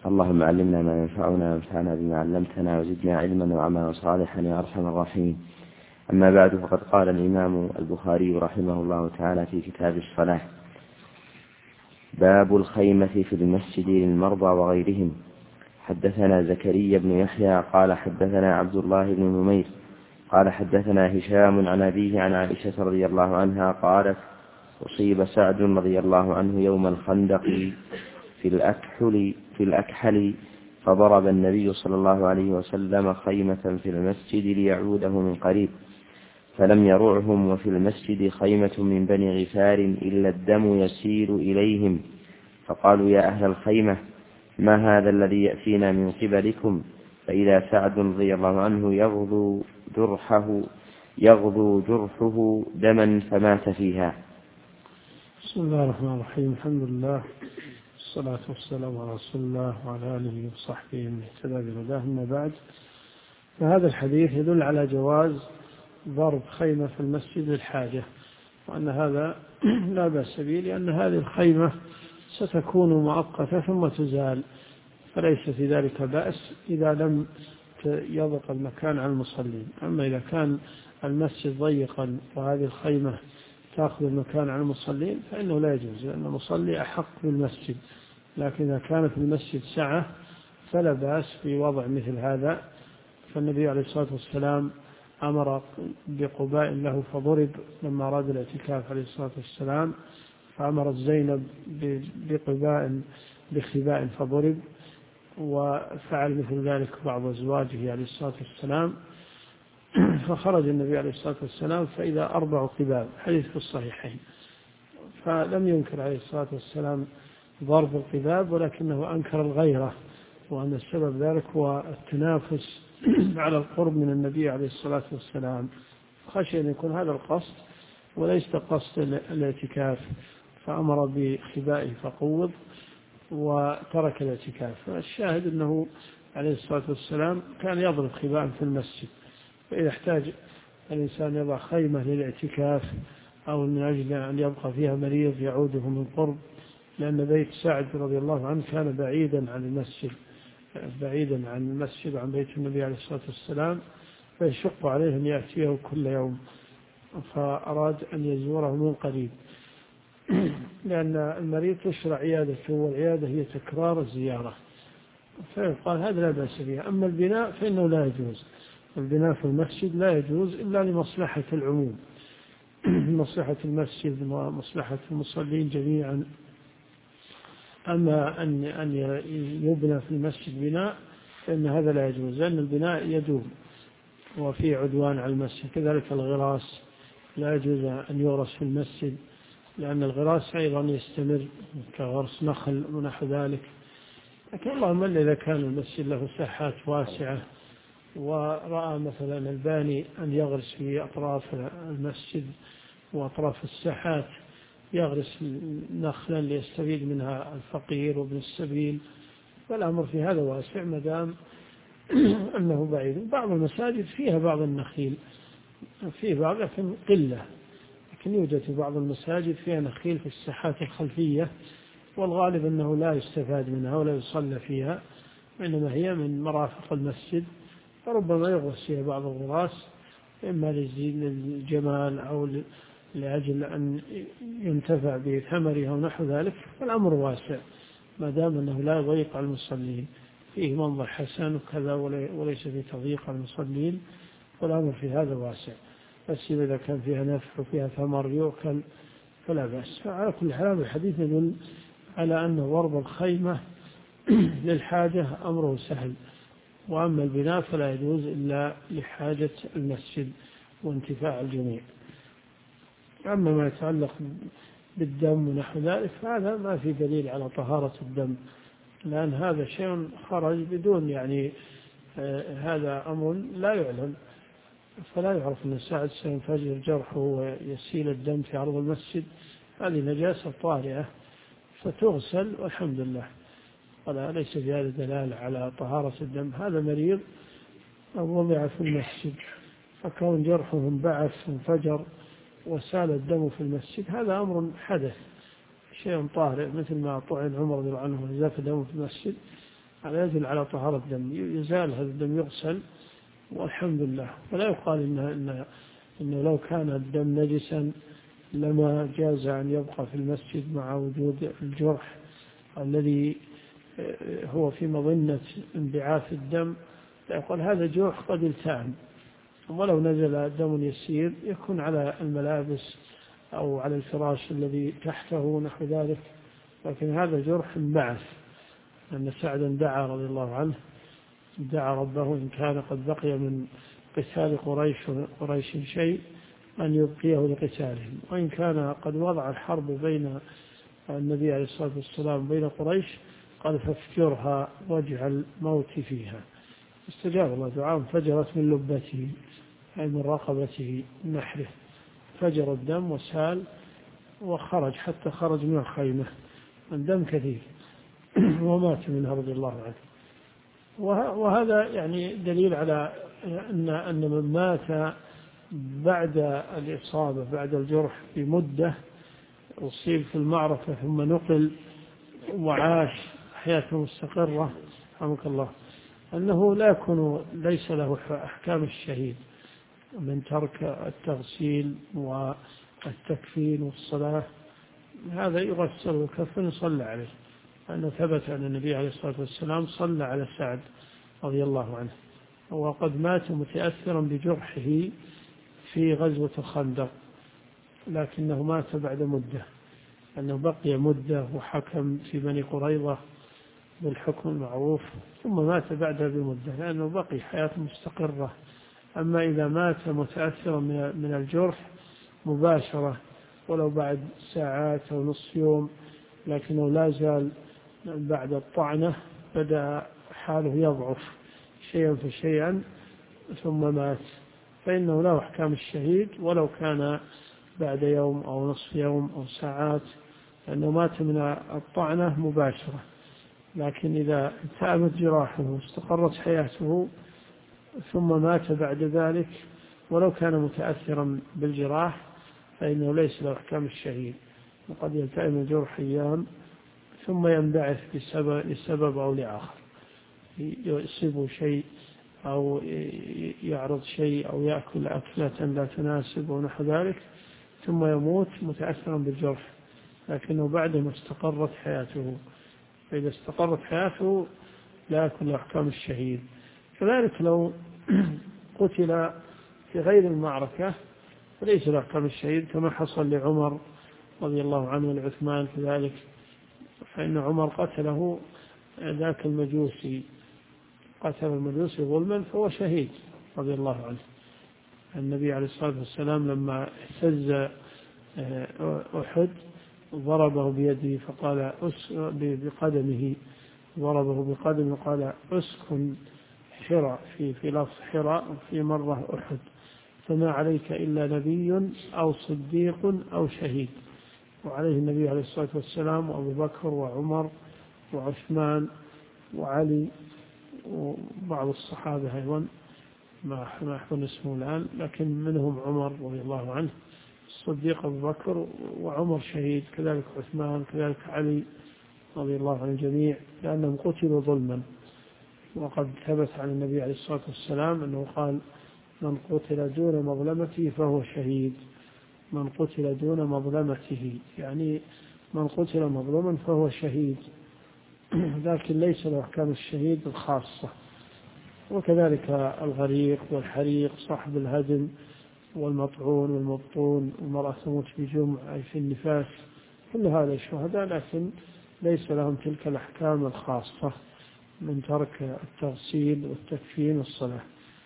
اللهم علمنا ما ينفعنا وانفعنا بما علمتنا وزدنا علما وعملا صالحا يا أرحم الراحمين. أما بعد، فقد قال الإمام البخاري رحمه الله تعالى في كتاب الصلاة: باب الخيمة في المسجد للمرضى وغيرهم. حدثنا زكريا بن يحيى قال حدثنا عبد الله بن نمير قال حدثنا هشام عن أبيه عن عائشة رضي الله عنها قالت: أصيب سعد رضي الله عنه يوم الخندق في الأكحل فضرب النبي صلى الله عليه وسلم خيمة في المسجد ليعوده من قريب، فلم يرعهم، وفي المسجد خيمة من بني غفار إلا الدم يسيل إليهم، فقالوا: يا أهل الخيمة، ما هذا الذي يأتينا من قبلكم؟ فإذا سعد رضي الله عنه يغضو جرحه دما فمات فيها. بسم الله الرحمن الرحيم. الحمد لله والصلاة والسلام على رسول الله وعلى آله وصحبه من اهتدى بهداه. أما بعد، فهذا الحديث يدل على جواز ضرب خيمة في المسجد للحاجة، وأن هذا لا بأس به، لأن هذه الخيمة ستكون مؤقتة ثم تزال، فليس في ذلك بأس إذا لم يضق المكان على المصلين. أما إذا كان المسجد ضيقا وهذه الخيمة تأخذ المكان على المصلين فإنه لا يجوز، لأن المصلي أحق بالمسجد. لكن إذا كان في المسجد سعة فلا بأس في وضع مثل هذا. فالنبي عليه الصلاة والسلام أمر بقباء له فضرب لما أراد الاعتكاف عليه الصلاة والسلام، فأمر زينب بخباء فضرب، وفعل مثل ذلك بعض أزواجه عليه الصلاة والسلام. فخرج النبي عليه الصلاة والسلام فإذا 4 قباب، حديث في الصحيحين. فلم ينكر عليه الصلاة والسلام ضرب القباب، ولكنه أنكر الغيرة، وأن السبب ذلك هو التنافس على القرب من النبي عليه الصلاة والسلام، خشي أن يكون هذا القصد وليس قصد الاعتكاف، فأمر بخبائه فقوض وترك الاعتكاف. الشاهد أنه عليه الصلاة والسلام كان يضرب خباء في المسجد، فإذا احتاج الإنسان يضع خيمة للاعتكاف أو من أجل أن يبقى فيها مريض يعوده من قرب، لأن بيت سعد رضي الله عنه كان بعيدا عن المسجد وعن بيت النبي عليه الصلاة والسلام، فيشق عليه أن يأتيه كل يوم، فأراد أن يزوره من قريب، لأن المريض تشرع عيادته، والعيادة هي تكرار الزيارة، فيقال هذا لا بأس به. أما البناء فإنه لا يجوز، البناء في المسجد لا يجوز إلا لمصلحة العموم، مصلحة المسجد ومصلحة المصلين جميعا. أما أن يبنى في المسجد بناء فإن هذا لا يجوز، لأن البناء يدوم وفيه عدوان على المسجد. كذلك الغراس لا يجوز أن يغرس في المسجد، لأن الغراس أيضا يستمر كغرس نخل ونحو ذلك. لكن اللهم إلا إذا كان المسجد له ساحات واسعة، ورأى مثلا الباني أن يغرس في أطراف المسجد وأطراف الساحات، يغرس نخلا ليستفيد منها الفقير وابن السبيل، فالأمر في هذا واسع ما دام أنه بعيد. بعض المساجد فيها بعض النخيل، فيه بعض لكن قلة، لكن يوجد في بعض المساجد فيها نخيل في الساحات الخلفية، والغالب أنه لا يستفاد منها ولا يصلى فيها، وإنما هي من مرافق المسجد، فربما يغرس فيها بعض الغراس إما للجمال أو لأجل أن ينتفع بثمرها ونحو ذلك. فالأمر واسع ما دام أنه لا يضيق على المصلين، فيه منظر حسن وكذا وليس فيه تضييق على المصلين، والأمر في هذا واسع. بس إذا كان فيها نفع وفيها ثمر يؤكل فلا بأس. فعلى كل حال الحديث يدل على أن ضرب الخيمة للحاجة أمره سهل، وأما البناء فلا يجوز إلا لحاجة المسجد وانتفاع الجميع. أما ما يتعلق بالدم ونحو ذلك فهذا ما في دليل على طهارة الدم، لأن هذا شيء خرج بدون هذا أمر لا يعلم، فلا يعرف أن ساعد سينفجر جرحه ويسيل الدم في عرض المسجد. هذه نجاسة طارئة فتغسل والحمد لله، ولا ليس في هذا دلالة على طهارة الدم. هذا مريض أو وضع في المسجد فكون جرحه انبعث وانفجر وسال الدم في المسجد، هذا أمر حدث، شيء طارئ، مثل ما طعن عمر رضي الله عنه ونزف دمه في المسجد، هذا يدل على طهارة الدم، يزال هذا الدم، يغسل والحمد لله. ولا يقال إنه لو كان الدم نجسا لما جاز أن يبقى في المسجد مع وجود الجرح الذي هو في مظنة انبعاث الدم. يقول هذا جرح قد التئم، ولو نزل دم يسير يكون على الملابس أو على الفراش الذي تحته نحو ذلك، لكن هذا جرح انبعث. أن سعدا دعا رضي الله عنه، دعا ربه إن كان قد بقي من قتال قريش شيء أن يبقيه لقتالهم، وإن كان قد وضع الحرب بين النبي عليه الصلاة والسلام بين قريش قال فافجرها واجعل موتي فيها. استجاب الله دعاء، فجرت من لبته أي من رقبته من نحره، فجر الدم وسال وخرج حتى خرج من الخيمة، الدم كثير ومات منها رضي الله عنه. وهذا يعني دليل على أن من مات بعد الإصابة بعد الجرح بمدة، أصيب في المعركة ثم نقل وعاش حياته مستقرة رحمك الله، أنه لا يكون ليس له أحكام الشهيد من ترك التغسيل والتكفين والصلاة. هذا يغسل ويكفن ويصلى عليه، أنه ثبت أن النبي عليه الصلاة والسلام صلى على سعد رضي الله عنه، وقد مات متأثرا بجرحه في غزوة الخندق، لكنه مات بعد مدة، أنه بقي مدة وحكم في بني قريظة بالحكم المعروف، ثم مات بعدها بمدة لأنه بقي حياة مستقرة. أما إذا مات متأثرا من الجرح مباشرة ولو بعد ساعات أو نصف يوم، لكنه لا زال بعد الطعنة بدأ حاله يضعف شيئا فشيئا ثم مات، فإنه له أحكام الشهيد ولو كان بعد يوم أو نصف يوم أو ساعات، لأنه مات من الطعنة مباشرة. لكن إذا التأمت جراحه واستقرت حياته ثم مات بعد ذلك ولو كان متأثرا بالجراح فإنه ليس له أحكام الشهيد، وقد يلتئم الجرح أيام ثم ينبعث لسبب أو لآخر، يصيب شيء أو يعرض شيء أو يأكل أكلة لا تناسب ونحو ذلك ثم يموت متأثرا بالجرح، لكنه بعد ما استقرت حياته. فإذا استقرت حياته لا يكون له أحكام الشهيد. كذلك لو قتل في غير المعركة فليس له أحكام الشهيد، كما حصل لعمر رضي الله عنه ولعثمان كذلك، فإن عمر قتله ذاك المجوسي، قتل المجوسي ظلما فهو شهيد رضي الله عنه. النبي عليه الصلاة والسلام لما اهتز أحد ضربه بيده فقال بقدمه، ضربه بقدمه قال اسكن حراء، في لفظ حراء وفي مرة أحد، فما عليك إلا نبي أو صديق أو شهيد. وعليه النبي عليه الصلاة والسلام وأبو بكر وعمر وعثمان وعلي وبعض الصحابة أيضا ما أحفظ اسمه الآن، لكن منهم عمر رضي الله عنه الصديق أبو بكر، وعمر شهيد، كذلك عثمان، كذلك علي رضي الله عن الجميع، لأنهم قتلوا ظلما. وقد ثبت عن النبي عليه الصلاة والسلام أنه قال من قتل دون مظلمته فهو شهيد، من قتل دون مظلمته يعني من قتل مظلوما فهو شهيد، لكن ليس له أحكام الشهيد الخاصة. وكذلك الغريق والحريق صاحب الهدم والمطعون والمبطون، والمرأة تموت بجمع أي في النفاس، كل هذا الشهداء، لكن ليس لهم تلك الأحكام الخاصة من ترك التغسيل والتكفين والصلاة.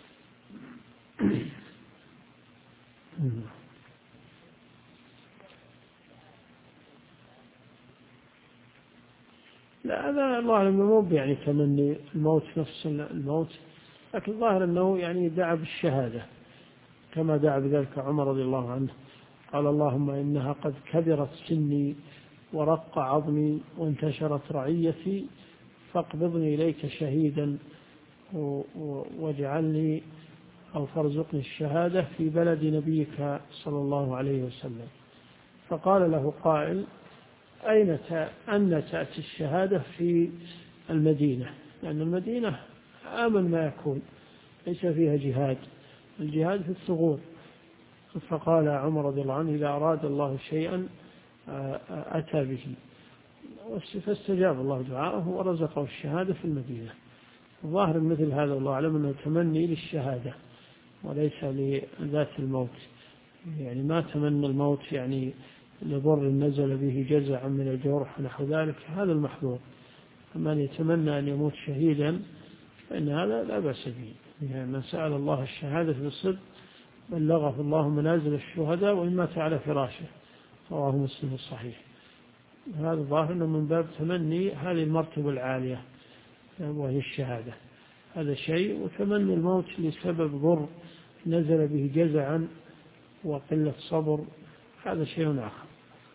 لا هذا الله أعلم يعني تمني الموت نفس الموت، لكن الظاهر أنه يعني دعا بالشهادة كما دعا بذلك عمر رضي الله عنه، قال اللهم إنها قد كبرت سني ورق عظمي وانتشرت رعيتي فاقبضني إليك شهيدا واجعلني أو فارزقني الشهادة في بلد نبيك صلى الله عليه وسلم. فقال له قائل أن تأتي الشهادة في المدينة؟ لأن المدينة آمن ما يكون، ليس فيها جهاد، الجهاد في الثغور. فقال عمر رضي الله عنه إذا أراد الله شيئا أتى به، فاستجاب الله دعاءه ورزقه الشهادة في المدينة. الظاهر مثل هذا الله أعلم أنه تمني للشهادة وليس لذات الموت، يعني ما تمنى الموت يعني لضر نزل به جزعا من الجرح ونحو ذلك، هذا المحظور. من يتمنى أن يموت شهيدا فإن هذا لا بأس به، يعني من سأل الله الشهادة بالصدق بلغه الله منازل الشهداء وإن مات على فراشه، رواه مسلم الصحيح. هذا ظاهر أنه من باب تمني هذه المرتبة العالية وهي الشهادة، هذا شيء، وتمني الموت لسبب ضر نزل به جزعا وقلة صبر هذا شيء آخر.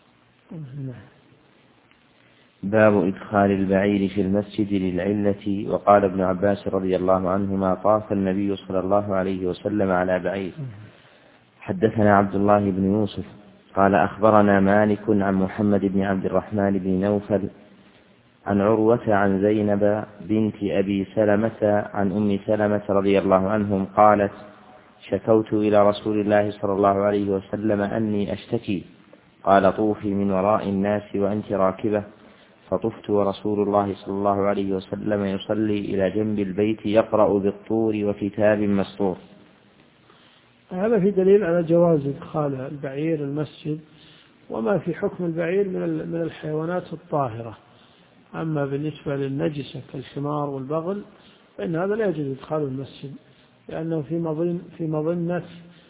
باب إدخال البعير في المسجد للعلة. وقال ابن عباس رضي الله عنهما طاف النبي صلى الله عليه وسلم على بعير. حدثنا عبد الله بن يوسف قال أخبرنا مالك عن محمد بن عبد الرحمن بن نوفل عن عروة عن زينب بنت أبي سلمة عن أم سلمة رضي الله عنهم قالت شكوت إلى رسول الله صلى الله عليه وسلم أني أشتكي، قال طوفي من وراء الناس وأنت راكبة، فطفت ورسول الله صلى الله عليه وسلم يصلي إلى جنب البيت يقرأ بالطور وكتاب مسطور. هذا في دليل على جواز إدخال البعير المسجد، وما في حكم البعير من الحيوانات الطاهرة. أما بالنسبة للنجسة كالحمار والبغل فإن هذا لا يجوز إدخال المسجد، لأنه في مظنة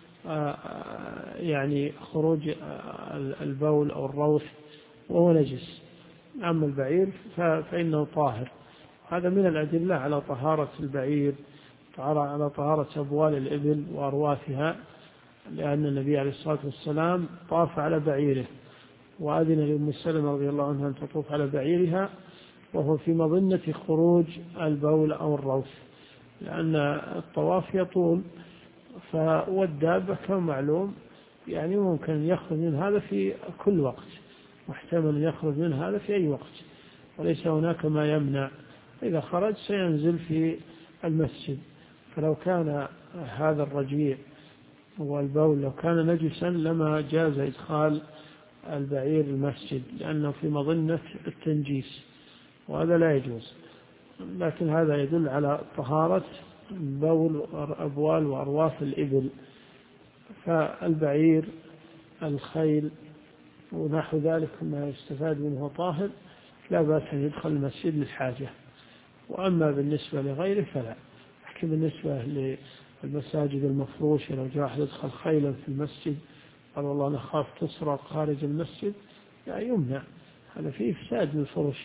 يعني خروج البول أو الروث وهو نجس. أما البعير فإنه طاهر. هذا من الأدلة على طهارة البعير، على طهارة أبوال الإبل وأرواثها، لأن النبي عليه الصلاة والسلام طاف على بعيره وأذن لأم سلمة رضي الله عنها أن تطوف على بعيرها وهو في مظنة خروج البول أو الروث، لأن الطواف يطول، والدابة كما معلوم يعني ممكن يخرج من هذا في كل وقت، محتمل يخرج من هذا في أي وقت، وليس هناك ما يمنع. إذا خرج سينزل في المسجد. فلو كان هذا الرجيع والبول لو كان نجسا لما جاز إدخال البعير المسجد، لأنه في مظنة التنجيس وهذا لا يجوز. لكن هذا يدل على طهارة بول أبوال وأرواث الإبل. فالبعير الخيل ونحو ذلك ما يستفاد منه طاهر لا بأس أن يدخل المسجد للحاجة. وأما بالنسبة لغيره فلا. أحكي بالنسبة للمساجد المفروشة، لو جاء أحد يدخل خيلا في المسجد قال والله نخاف تسرق خارج المسجد، لا يمنع، هذا فيه إفساد للفرش.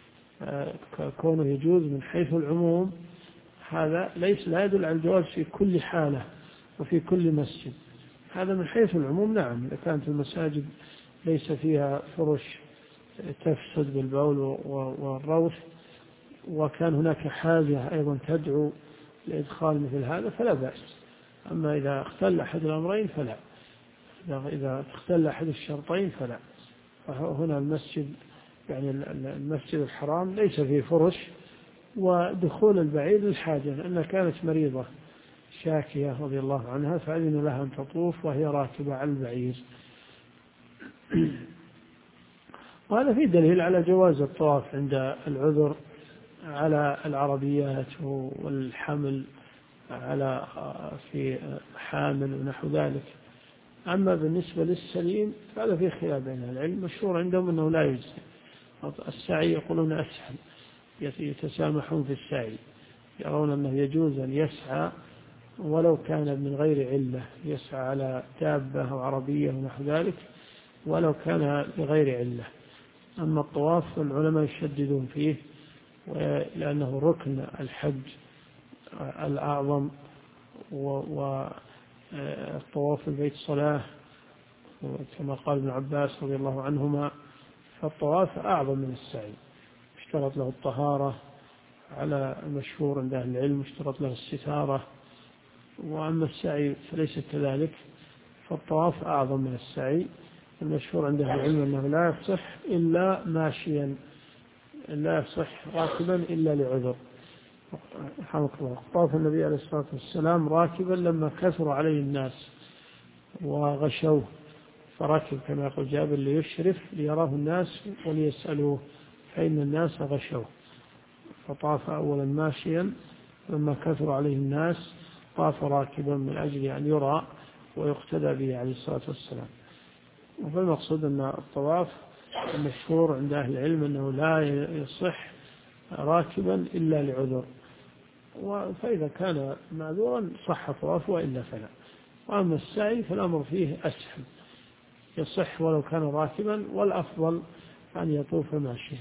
كونه يجوز من حيث العموم هذا لا يدل على الجواز في كل حالة وفي كل مسجد. هذا من حيث العموم نعم، إذا كانت المساجد ليس فيها فرش تفسد بالبول والروث وكان هناك حاجة أيضا تدعو لإدخال مثل هذا فلا بأس. أما إذا اختل أحد الأمرين فلا، إذا اختل أحد الشرطين فلا. فهنا المسجد يعني المسجد الحرام ليس فيه فرش، ودخول البعير للحاجة، لأنها كانت مريضة شاكية رضي الله عنها فأذن لها أن تطوف وهي راكبة على البعير. وهذا فيه دليل على جواز الطواف عند العذر على العربيات والحمل على في حامل ونحو ذلك. أما بالنسبة للسليم فهذا فيه خلاف بين العلم، مشهور عندهم أنه لا يجزي. السعي يقولون أسهل، يتسامحون في السعي، يرون أنه يجوز أن يسعى ولو كان من غير علة، يسعى على دابة أو عربية ونحو ذلك ولو كان بغير علة. أما الطواف العلماء يشددون فيه، لأنه ركن الحج الأعظم، والطواف البيت صلاة كما قال ابن عباس رضي الله عنهما. فالطواف أعظم من السعي، اشترط له الطهارة على المشهور عند أهل العلم، اشترط له الستارة. وأما السعي فليس كذلك، فالطواف أعظم من السعي. المشهور عند أهل العلم أنه لا يصح إلا ماشيا، لا يصح راكبا إلا لعذر. طاف النبي عليه الصلاة والسلام راكبا لما كثر عليه الناس وغشوه، فركب كما يقول جابر ليشرف ليراه الناس وليسألوه، فإن الناس غشوه، فطاف أولا ماشيا، لما كثر عليه الناس طاف راكبا من أجل أن يرى ويقتدى به عليه الصلاة والسلام. فالمقصود أن الطواف المشهور عند أهل العلم أنه لا يصح راكبا إلا لعذر، فإذا كان معذورا صح طواف وإلا فلا. وأما السعي فالأمر فيه أسهل، يصح ولو كان راكبا، والأفضل أن يطوف ماشيا.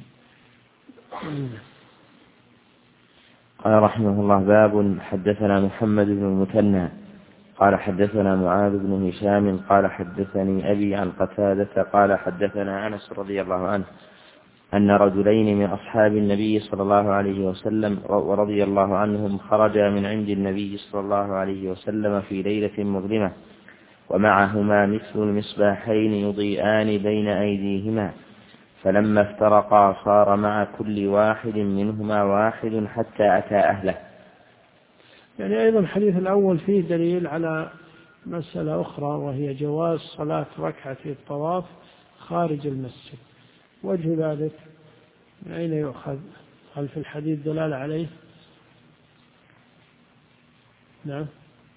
قال رحمه الله: باب. حدثنا محمد بن المثنى قال حدثنا معاذ بن هشام قال حدثني أبي عن قتادة قال حدثنا أنس رضي الله عنه أن رجلين من أصحاب النبي صلى الله عليه وسلم ورضي الله عنهم خرجا من عند النبي صلى الله عليه وسلم في ليلة مظلمة، ومعهما مثل المصباحين يضيئان بين أيديهما، فلما افترقا صار مع كل واحد منهما واحد حتى أتى أهله. يعني أيضا الحديث الأول فيه دليل على مسألة أخرى، وهي جواز صلاة ركعتي الطواف خارج المسجد. وجه ذلك من أين يؤخذ؟ هل في الحديث دلالة عليه؟ نعم.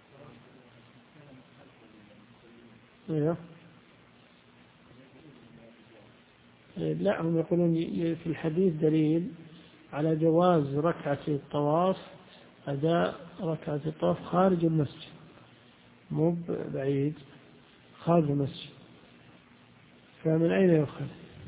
لا، هم يقولون في الحديث دليل على جواز ركعتي الطواف، أداء ركعتي الطواف خارج المسجد، مو بعيد، خارج المسجد. فمن أين يؤخذ؟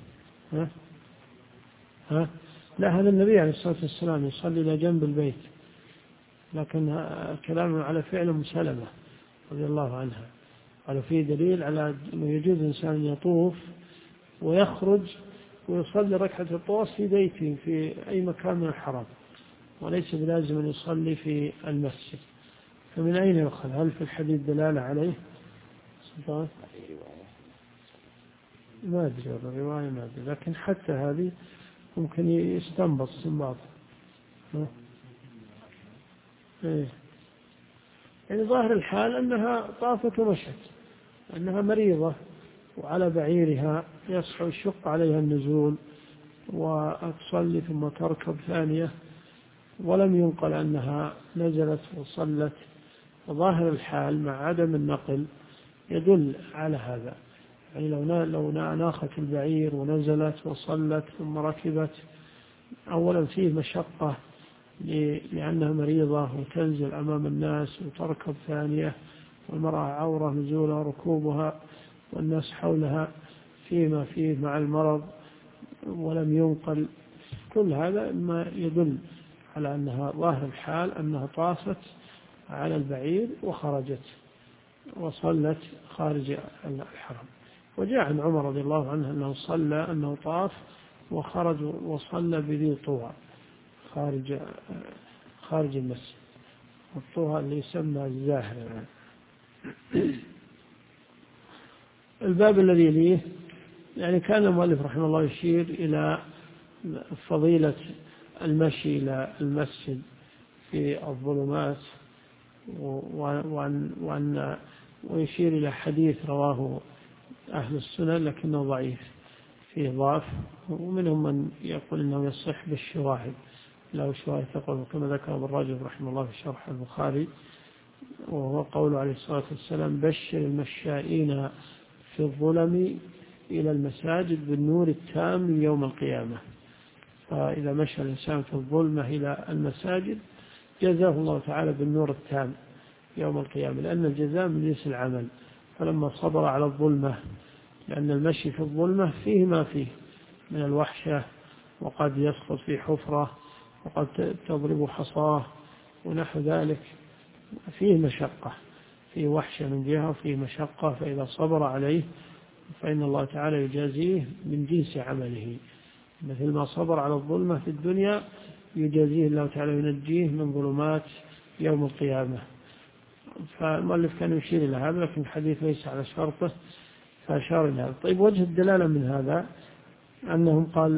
لا، هذا النبي عليه الصلاة والسلام يصلي إلى جنب البيت، لكن كلامه على فعل أم سلمة رضي الله عنها، قالوا فيه دليل على أنه يجوز الإنسان يطوف ويخرج ويصلي ركعة الطواف في بيته في أي مكان من الحرم، وليس بلازم أن يصلي في المسجد. فمن أين يؤخذ؟ هل في الحديث دلالة عليه؟ ما أدري، الرواية ما أدري، لكن حتى هذه ممكن يستنبط استنباط. يعني ظاهر الحال أنها طافت ومشت، أنها مريضة وعلى بعيرها يشق عليها النزول وتصلي ثم تركب ثانية، ولم ينقل أنها نزلت وصلت. وظاهر الحال مع عدم النقل يدل على هذا، يعني لو ناخت البعير ونزلت وصلت ثم ركبت، أولا فيه مشقة لأنها مريضة وتنزل أمام الناس وتركب ثانية، والمرأة عورة نزولها ركوبها والناس حولها فيما فيه مع المرض، ولم ينقل. كل هذا ما يدل على أنها ظاهر الحال أنها طافت على البعير وخرجت وصلت خارج الحرم. وجاء عن عمر رضي الله عنه أنه طاف وخرج وصلى بذي طوى خارج المسجد، الطوى اللي يسمى الزاهر. الباب الذي يليه، يعني كان المؤلف رحمه الله يشير إلى فضيلة المشي إلى المسجد في الظلمات، ويشير إلى حديث رواه أهل السنن لكنه ضعيف، فيه ضعف، ومنهم من يقول إنه يصح بالشواهد، له شواهد تقول كما ذكر ابن رجب رحمه الله في شرح البخاري، وهو قول عليه الصلاة والسلام: بشر المشائين في الظلم إلى المساجد بالنور التام يوم القيامة. فإذا مشى الإنسان في الظلمة إلى المساجد جزاه الله تعالى بالنور التام يوم القيامة، لأن الجزاء من جنس العمل. فلما صبر على الظلمة، لأن المشي في الظلمة فيه ما فيه من الوحشة، وقد يسقط في حفرة، وقد تضرب حصاه ونحو ذلك، فيه مشقة، فيه وحشة من جهة وفيه مشقة، فإذا صبر عليه فإن الله تعالى يجازيه من جنس عمله، مثل ما صبر على الظلمة في الدنيا يجازيه الله تعالى ينجيه من ظلمات يوم القيامة. فالمؤلف كان يشير إلى هذا، لكن الحديث ليس على شرطه فأشار إلى هذا. طيب، وجه الدلالة من هذا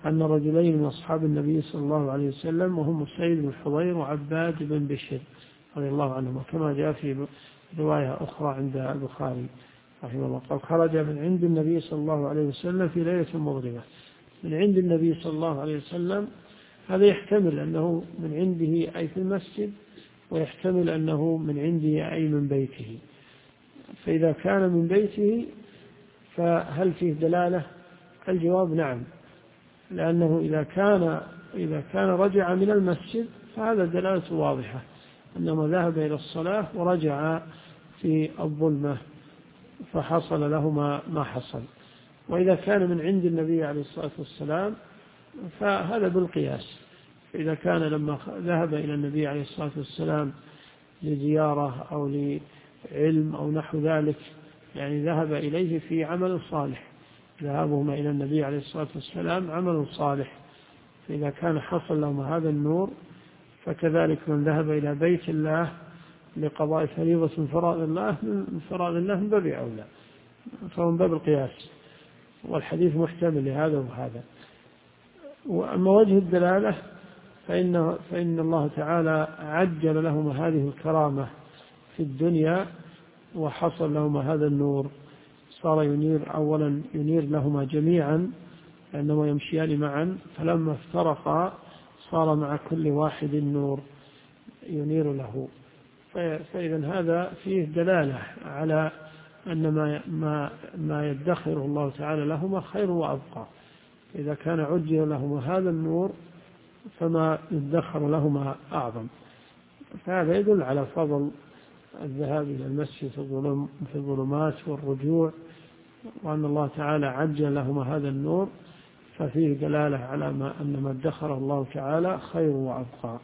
أن رجلين من أصحاب النبي صلى الله عليه وسلم وهم سعيد بن الحضير وعباد بن بشر رضي الله عنهما، كما جاء في رواية أخرى عند البخاري رحمه الله قال خرج من عند النبي صلى الله عليه وسلم في ليلة مظلمة. من عند النبي صلى الله عليه وسلم هذا يحتمل أنه من عنده أي في المسجد، ويحتمل أنه من عنده أي من بيته. فإذا كان من بيته فهل فيه دلالة؟ الجواب نعم، لأنه إذا كان رجع من المسجد فهذا دلالة واضحة أنما ذهب إلى الصلاة ورجع في الظلمة فحصل له ما حصل. وإذا كان من عند النبي عليه الصلاة والسلام فهذا بالقياس. إذا كان لما ذهب إلى النبي عليه الصلاة والسلام لزيارة أو لعلم أو نحو ذلك، يعني ذهب إليه في عمل صالح، ذهابهما إلى النبي عليه الصلاة والسلام عمل صالح، فإذا كان حصل لهم هذا النور فكذلك من ذهب إلى بيت الله لقضاء فريضة من فرائض الله من باب أولى، فهو من باب القياس، والحديث محتمل لهذا وهذا. وأما وجه الدلالة فإن الله تعالى عجل لهم هذه الكرامة في الدنيا وحصل لهم هذا النور، صار أولا ينير لهما جميعا لأنهما يمشيان معا، فلما افترقا صار مع كل واحد نور ينير له. فإذا هذا فيه دلالة على أن ما يدخره الله تعالى لهما خير وأبقى. إذا كان عجل لهما هذا النور فما يدخر لهما أعظم. فهذا يدل على فضل الذهاب إلى المسجد في الظلمات والرجوع، وأن الله تعالى عجل لهما هذا النور، ففيه دلالة على أن ما ادخره الله تعالى خير وأبقى.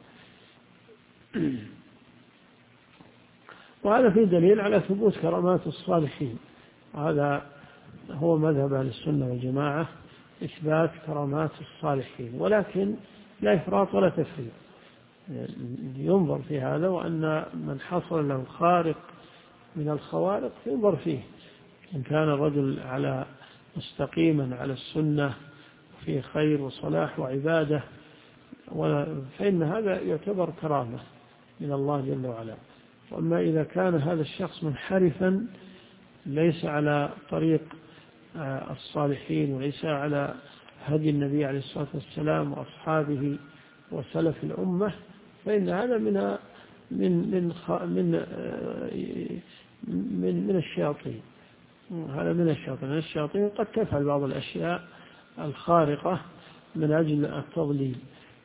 وهذا فيه دليل على ثبوت كرامات الصالحين، وهذا هو مذهب أهل السنة والجماعة، إثبات كرامات الصالحين، ولكن لا إفراط ولا تفريط. ينظر في هذا، وأن من حصل له خارق من الخوارق ينظر فيه، إن كان الرجل مستقيما على السنة وفيه خير وصلاح وعبادة فإن هذا يعتبر كرامة من الله جل وعلا. وأما إذا كان هذا الشخص منحرفا ليس على طريق الصالحين وليس على هدي النبي عليه الصلاة والسلام وأصحابه وسلف الأمة، فإن هذا من الشياطين. هذا من الشياطين قد تفعل بعض الأشياء الخارقة من أجل التضليل،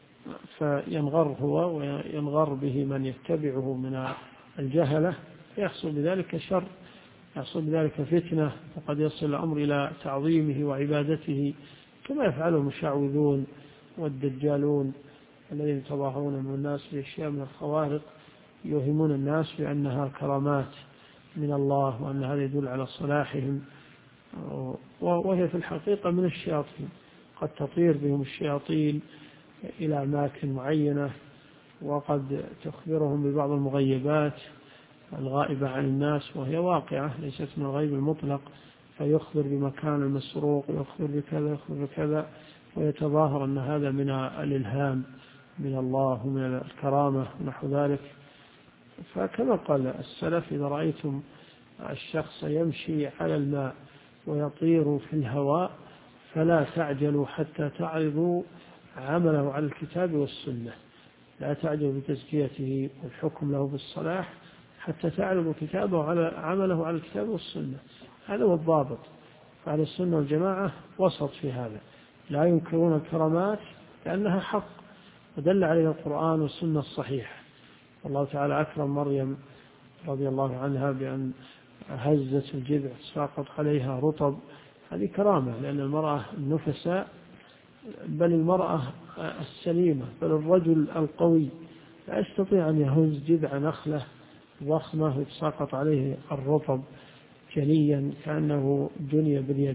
فينغر هو وينغر به من يتبعه من الجهلة، يحصل بذلك شر، يحصل بذلك فتنة، وقد يصل الأمر إلى تعظيمه وعبادته، كما يفعله المشعوذون والدجالون الذين يتظاهرون من الناس بأشياء من الخوارق، يوهمون الناس بأنها كرامات من الله وأن هذا يدل على صلاحهم، وهي في الحقيقة من الشياطين. قد تطير بهم الشياطين إلى أماكن معينة، وقد تخبرهم ببعض المغيبات الغائبة عن الناس وهي واقعة ليست من الغيب المطلق، فيخبر بمكان المسروق ويخبر بكذا يخبر بكذا، ويتظاهر أن هذا من الإلهام من الله ومن الكرامة ونحو ذلك. فكما قال السلف: إذا رأيتم الشخص يمشي على الماء ويطير في الهواء فلا تعجلوا حتى تعرضوا عمله على الكتاب والسنة. لا تعجلوا بتزكيته والحكم له بالصلاح حتى تعرضوا كتابه على عمله على الكتاب والسنة. هذا هو الضابط. فعلى السنة والجماعة وسط في هذا، لا ينكرون الكرامات لأنها حق، ودل عليها القرآن والسنة الصحيحة. الله تعالى أكرم مريم رضي الله عنها بأن هزت الجذع ساقط عليها رطب، هذه كرامة، لأن المرأة النفساء، بل المرأة السليمة، بل الرجل القوي لا يستطيع أن يهز جذع نخلة ضخمة ويتساقط عليه الرطب جنيا كأنه جني باليد.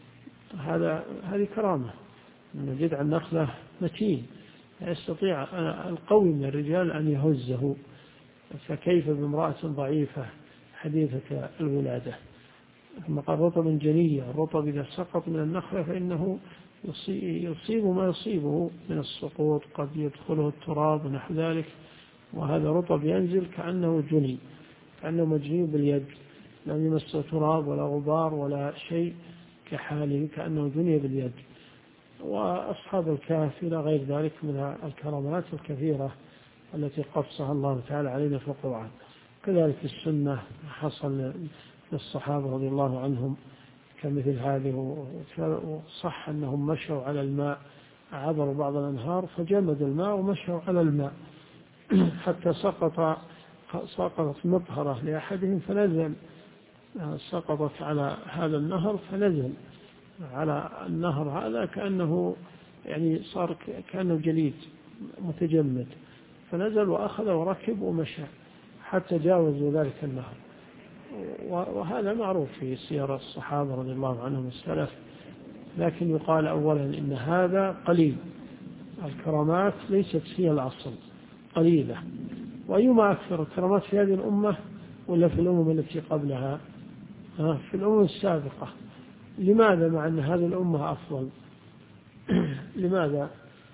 هذه كرامة، أن جذع النخلة متين لا يستطيع القوي من الرجال أن يهزه، فكيف بامرأة ضعيفة حديثة الولادة؟ ثم قال رطبا جنيا، الرطب إذا سقط من النخلة فإنه يصيب ما يصيبه من السقوط، قد يدخله التراب ونحو ذلك، وهذا رطب ينزل كأنه جني، كأنه مجني باليد، لم يمسه تراب ولا غبار ولا شيء، كحاله كأنه جني باليد. وأصحاب الكهف إلى غير ذلك من الكرامات الكثيرة التي قصها الله تعالى علينا في القرآن. كذلك السنة حصل للصحابة رضي الله عنهم كمثل هذه، وصح أنهم مشوا على الماء، عبروا بعض الأنهار فجمد الماء ومشوا على الماء حتى سقطت مطهرة لأحدهم فنزل، سقطت على هذا النهر فنزل على النهر هذا كأنه يعني صار كأنه جليد متجمد، فنزل وأخذ وركب ومشى حتى جاوزوا ذلك النهر. وهذا معروف في سير الصحابة رضي الله عنهم السلف. لكن يقال أولا إن هذا قليل، الكرامات ليست هي الأصل، قليلة. وأيما أكثر الكرامات في هذه الأمة ولا في الأمم التي قبلها؟ في الأمم السابقة. لماذا مع أن هذه الأمة أفضل؟ لماذا؟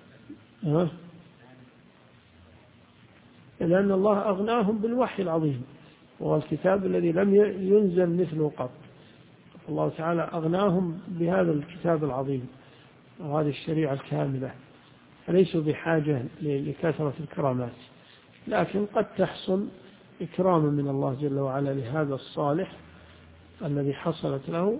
لأن الله أغناهم بالوحي العظيم، وهو الكتاب الذي لم ينزل مثله قط. الله تعالى أغناهم بهذا الكتاب العظيم وهذه الشريعة الكاملة، فليسوا بحاجة لكثرة الكرامات. لكن قد تحصل إكراما من الله جل وعلا لهذا الصالح الذي حصلت له،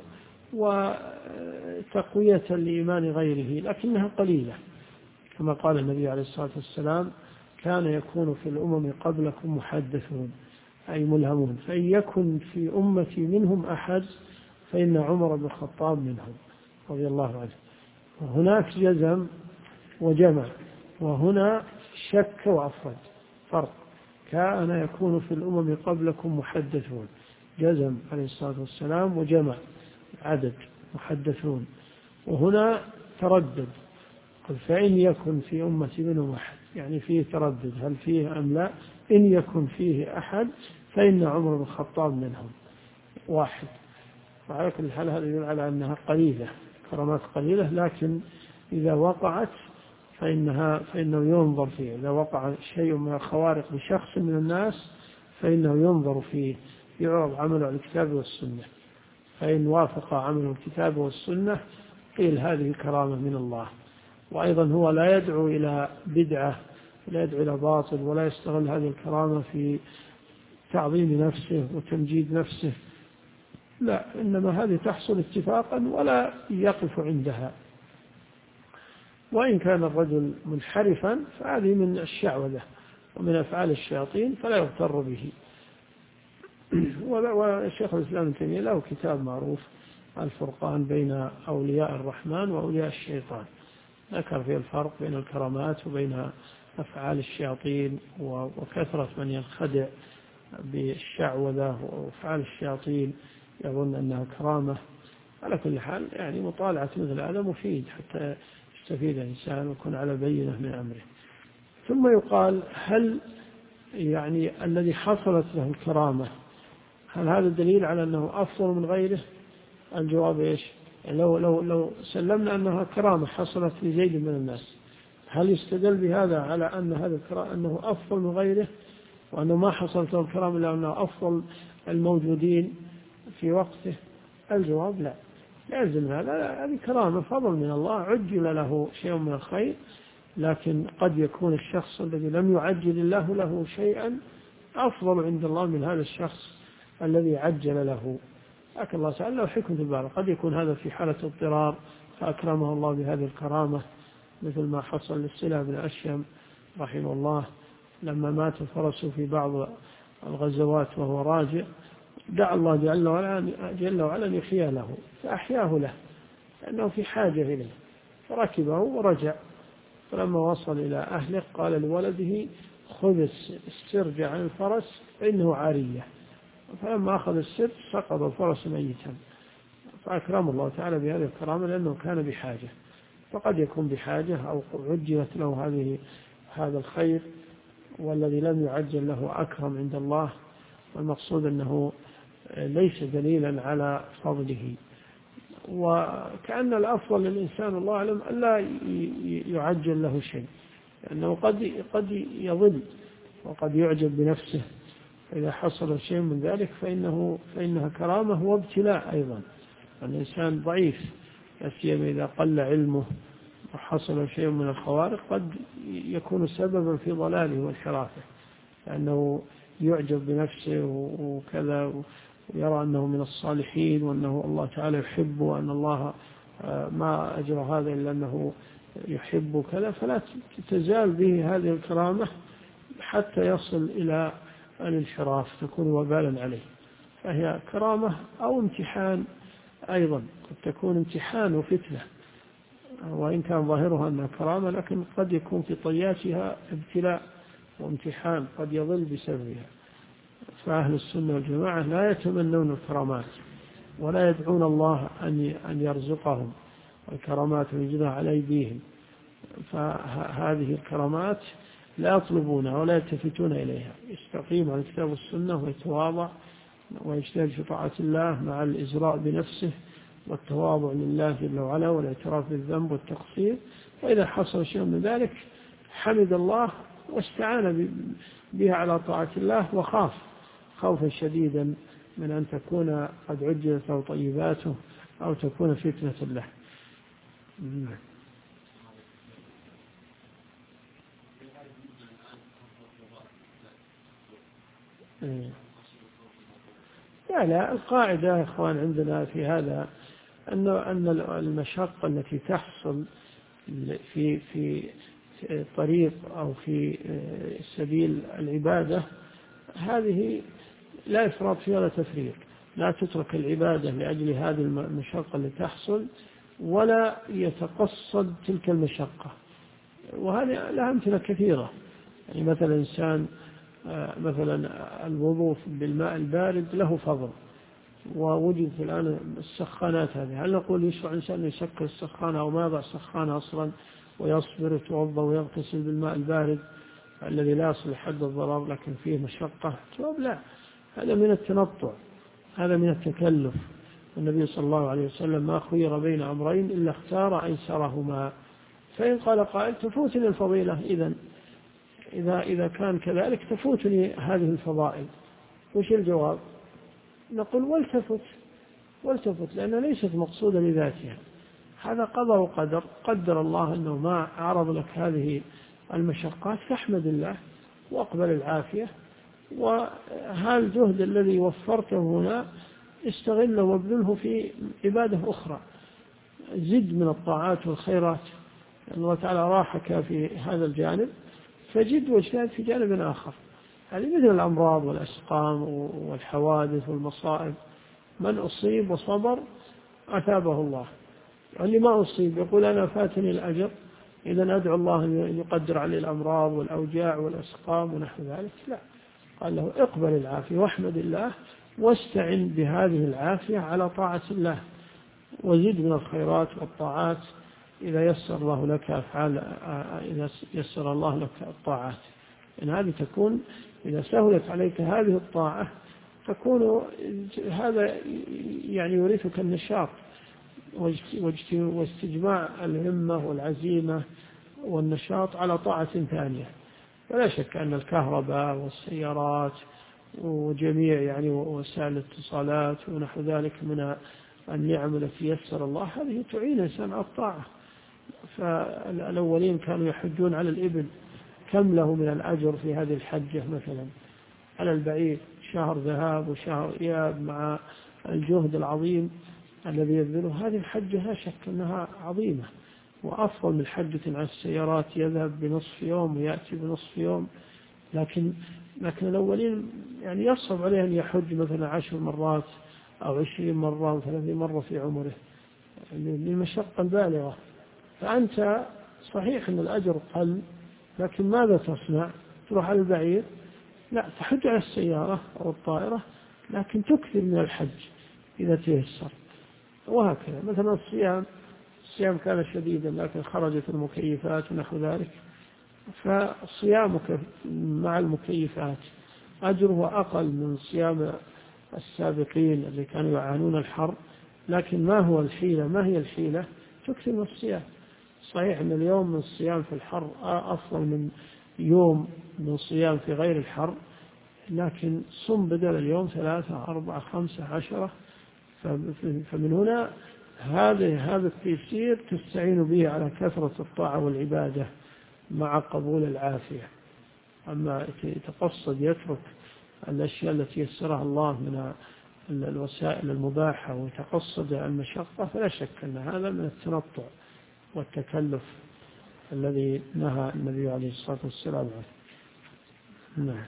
وتقوية لإيمان غيره، لكنها قليلة. كما قال النبي عليه الصلاة والسلام: كان يكون في الأمم قبلكم محدثون، أي ملهمون، فإن يكن في أمتي منهم أحد فإن عمر بن الخطاب منهم رضي الله عنه. وهناك جزم وجمع، وهنا شك وأفرد، فرق. كان يكون في الأمم قبلكم محدثون، جزم عليه الصلاة والسلام، وجمع عدد محدثون. وهنا تردد، قل فإن يكن في أمتي منهم أحد، يعني فيه تردد هل فيه أم لا. إن يكن فيه أحد فإن عمر بن الخطاب منهم، واحد. وعلى كل حال هذا يدل على أنها قليلة، كرامات قليلة، لكن إذا وقعت فإنه ينظر فيه. إذا وقع شيء من الخوارق لشخص من الناس فإنه ينظر فيه، يعرض عمله على الكتاب والسنة، فإن وافق عمل الكتاب والسنة قيل هذه كرامة من الله. وأيضا هو لا يدعو إلى بدعة ولا يدعو إلى باطل، ولا يستغل هذه الكرامة في تعظيم نفسه وتمجيد نفسه، لا، إنما هذه تحصل اتفاقا ولا يقف عندها. وإن كان الرجل منحرفا فهذه من الشعوذة ومن أفعال الشياطين فلا يغتر به. وشيخ الإسلام ابن تيمية له كتاب معروف: الفرقان بين أولياء الرحمن وأولياء الشيطان، ذكر فيه الفرق بين الكرامات وبين أفعال الشياطين، وكثرة من ينخدع بالشعوذة وأفعال الشياطين يظن أنها كرامة. على كل حال يعني مطالعة مثل هذا مفيد حتى يستفيد الإنسان ويكون على بينة من أمره. ثم يقال: هل يعني الذي حصلت له الكرامة هل هذا دليل على أنه أفضل من غيره؟ الجواب إيش؟ يعني لو سلمنا أنها كرامة حصلت لزيد من الناس، هل يستدل بهذا على أن هذا أنه أفضل من غيره، وأنه ما حصلت له الكرامة إلا أنه أفضل الموجودين في وقته؟ الجواب لا، لازم هذه كرامة فضل من الله، عجل له شيء من الخير، لكن قد يكون الشخص الذي لم يعجل الله له شيئا أفضل عند الله من هذا الشخص الذي عجل له. لكن الله تعالى له حكمة البالغة، قد يكون هذا في حالة اضطرار فأكرمه الله بهذه الكرامة، مثل ما حصل للسلة بن أشيم رحمه الله لما مات فرسه في بعض الغزوات وهو راجع، دعا الله جل وعلا أن يحيى له، فأحياه له لأنه في حاجة إليه، فركبه ورجع. فلما وصل إلى أهله قال لولده: خذ السرج عن الفرس فإنه عارية. فلما أخذ السرج سقط الفرس ميتا، فأكرم الله تعالى بهذه الكرامة لأنه كان بحاجة. فقد يكون بحاجة أو عجلت له هذا الخير، والذي لم يعجل له أكرم عند الله. والمقصود أنه ليس دليلا على فضله، وكأن الأفضل للإنسان الله أعلم ألا يعجل له شيء، لأنه قد يضل وقد يعجب بنفسه. إذا حصل شيء من ذلك فإنها كرامة وابتلاء أيضا. الإنسان ضعيف، لا سيما إذا قل علمه وحصل شيء من الخوارق قد يكون سببا في ضلاله وانحرافه، لأنه يعجب بنفسه وكذا، ويرى أنه من الصالحين وأنه الله تعالى يحبه، وأن الله ما أجرى هذا إلا أنه يحب كذا، فلا تزال به هذه الكرامة حتى يصل إلى الانحراف تكون وبالا عليه. فهي كرامة أو امتحان أيضا، قد تكون امتحان وفتنة، وإن كان ظاهرها أنها كرامة لكن قد يكون في طياتها ابتلاء وامتحان قد يضل بسببها. فأهل السنة والجماعة لا يتمنون الكرامات ولا يدعون الله أن يرزقهم الكرامات ويجرها على أيديهم، فهذه الكرامات لا يطلبونها ولا يلتفتون إليها، يستقيم على الكتاب والسنة ويتواضع ويجتهد في طاعة الله مع الإزراء بنفسه والتواضع لله جل وعلا والاعتراف بالذنب والتقصير. وإذا حصل شيء من ذلك حمد الله واستعان بها على طاعة الله، وخاف خوفا شديدا من أن تكون قد عجلت له طيباته أو تكون فتنة له. لا القاعدة يا إخوان عندنا في هذا أن المشقة التي تحصل في طريق أو في سبيل العبادة هذه لا إفراط فيها ولا تفريط، لا تترك العبادة لأجل هذه المشقة اللي تحصل ولا يتقصد تلك المشقة. وهذه لها أمثلة كثيرة، يعني مثلا إنسان مثلا الوضوء بالماء البارد له فضل، ووجد الآن السخانات هذه، هل نقول يشرع إنسان يسكر السخانة أو ما يضع سخانة أصلا ويصبر يتوضأ ويغتسل بالماء البارد الذي لا يصل حد الضرر لكن فيه مشقة؟ جواب لا، هذا من التنطع، هذا من التكلف. النبي صلى الله عليه وسلم ما خير بين أمرين إلا اختار أيسرهما. فإن قال قائل تفوتني الفضيلة، إذا كان كذلك تفوتني هذه الفضائل، وش الجواب؟ نقول والتفت لأنها ليست مقصودة لذاتها، هذا قضاء وقدر، قدر الله أنه ما عرض لك هذه المشقات فاحمد الله واقبل العافية، وهذا الجهد الذي وفرته هنا استغله وابذله في عبادة أخرى، زد من الطاعات والخيرات، الله تعالى راحك في هذا الجانب فجد واجتهد في جانب آخر. هذه مثل الأمراض والأسقام والحوادث والمصائب، من أصيب وصبر أثابه الله، واللي ما أصيب يقول أنا فاتني الأجر إذا أدعو الله أن يقدر عليه الأمراض والأوجاع والأسقام ونحو ذلك. لا، قال له اقبل العافية واحمد الله واستعن بهذه العافية على طاعة الله، وزد من الخيرات والطاعات إذا يسر الله لك أفعال، إذا يسر الله لك الطاعات، إن هذه تكون إذا سهلت عليك هذه الطاعة تكون هذا يعني يورثك النشاط واستجماع الهمة والعزيمة والنشاط على طاعة ثانية. ولا شك أن الكهرباء والسيارات وجميع يعني وسائل الاتصالات ونحو ذلك من النعم التي يسر الله هذه تعين الإنسان على الطاعة. فالأولين كانوا يحجون على الإبل، كم له من الأجر في هذه الحجة مثلا على البعير، شهر ذهاب وشهر إياب مع الجهد العظيم الذي يبذله، هذه الحجة لا شك أنها عظيمة وأفضل من حجة على السيارات يذهب بنصف يوم ويأتي بنصف يوم. لكن الأولين يعني يصعب عليه أن يحج مثلا 10 مرات أو 20 مرة أو 30 مرة في عمره للمشقة البالغة. فأنت صحيح أن الأجر قل، لكن ماذا تصنع؟ تروح على البعير؟ لا، تحج على السيارة أو الطائرة، لكن تكثر من الحج إذا تيسر. وهكذا مثلا الصيام كان شديدا لكن خرجت المكيفات ونحو ذلك، فصيامك مع المكيفات أجره أقل من صيام السابقين اللي كانوا يعانون الحر لكن ما هو الحيلة؟ ما هي الحيلة؟ تكثر من الصيام. صحيح أن اليوم من الصيام في الحر أفضل من يوم من صيام في غير الحر، لكن صم بدل اليوم 3 4 5 10. فمن هنا هذا التيسير تستعين به على كثرة الطاعة والعبادة مع قبول العافية. أما يتقصد يترك الأشياء التي يسرها الله من الوسائل المباحة ويتقصد المشقة، فلا شك أن هذا من التنطع والتكلف الذي نهى النبي عليه الصلاة والسلام عنه. نعم.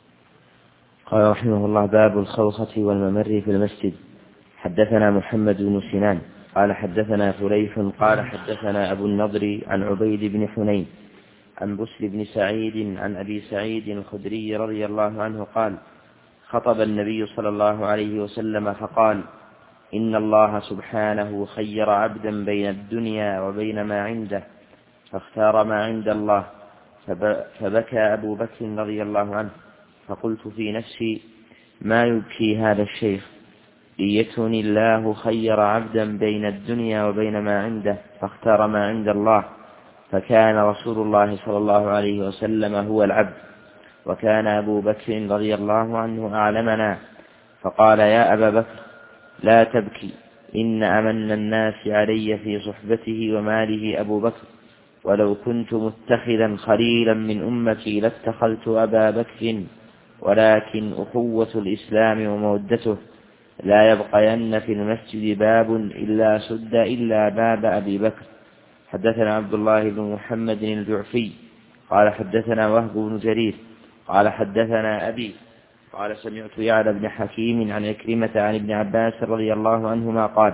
قال رحمه الله: باب الخوخة والممر في المسجد. حدثنا محمد بن سنان قال حدثنا فليح قال حدثنا أبو النضر عن عبيد بن حنين عن بسر بن سعيد عن أبي سعيد الخدري رضي الله عنه قال: خطب النبي صلى الله عليه وسلم فقال: إن الله سبحانه خير عبدا بين الدنيا وبين ما عنده فاختار ما عند الله. فبكى أبو بكر رضي الله عنه، فقلت في نفسي: ما يبكي هذا الشيخ؟ ليكن الله خير عبدا بين الدنيا وبين ما عنده فاختار ما عند الله. فكان رسول الله صلى الله عليه وسلم هو العبد، وكان أبو بكر رضي الله عنه أعلمنا. فقال: يا أبا بكر لا تبكي، إن أمن الناس علي في صحبته وماله أبو بكر، ولو كنت متخذا خليلا من أمتي لاتخذت أبا بكر، ولكن أخوة الإسلام ومودته لا يبقين في المسجد باب إلا سد إلا باب أبي بكر. حدثنا عبد الله بن محمد الجعفي قال حدثنا وهب بن جرير قال حدثنا أبي قال: سمعت يعلى بن حكيم عن عكرمة عن ابن عباس رضي الله عنهما قال: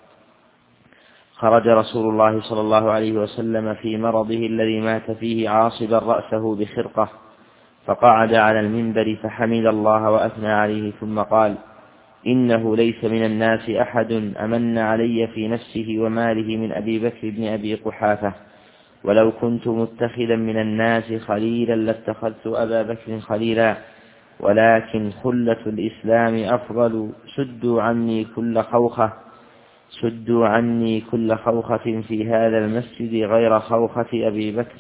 خرج رسول الله صلى الله عليه وسلم في مرضه الذي مات فيه عاصبا رأسه بخرقة، فقعد على المنبر فحمد الله وأثنى عليه، ثم قال: إنه ليس من الناس أحد أمن علي في نفسه وماله من أبي بكر بن أبي قحافة، ولو كنت متخذا من الناس خليلا لاتخذت أبا بكر خليلا، ولكن خلة الإسلام أفضل. سدوا عني كل خوخة في هذا المسجد غير خوخة أبي بكر.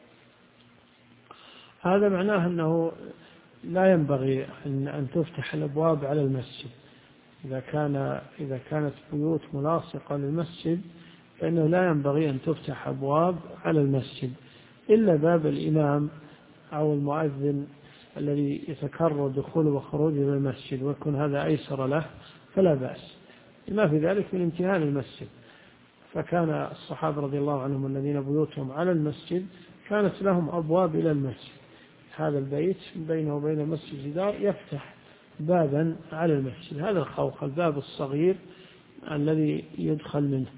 هذا معناه أنه لا ينبغي أن تفتح الأبواب على المسجد. إذا كانت بيوت ملاصقة للمسجد فإنه لا ينبغي أن تفتح أبواب على المسجد إلا باب الإمام أو المؤذن الذي يتكرر دخوله وخروجه من المسجد، ويكون هذا أيسر له فلا بأس، ما في ذلك من امتهان المسجد. فكان الصحابة رضي الله عنهم الذين بيوتهم على المسجد كانت لهم أبواب إلى المسجد، هذا البيت بينه وبين المسجد جدار يفتح بابا على المسجد، هذا الخوخ الباب الصغير الذي يدخل منه.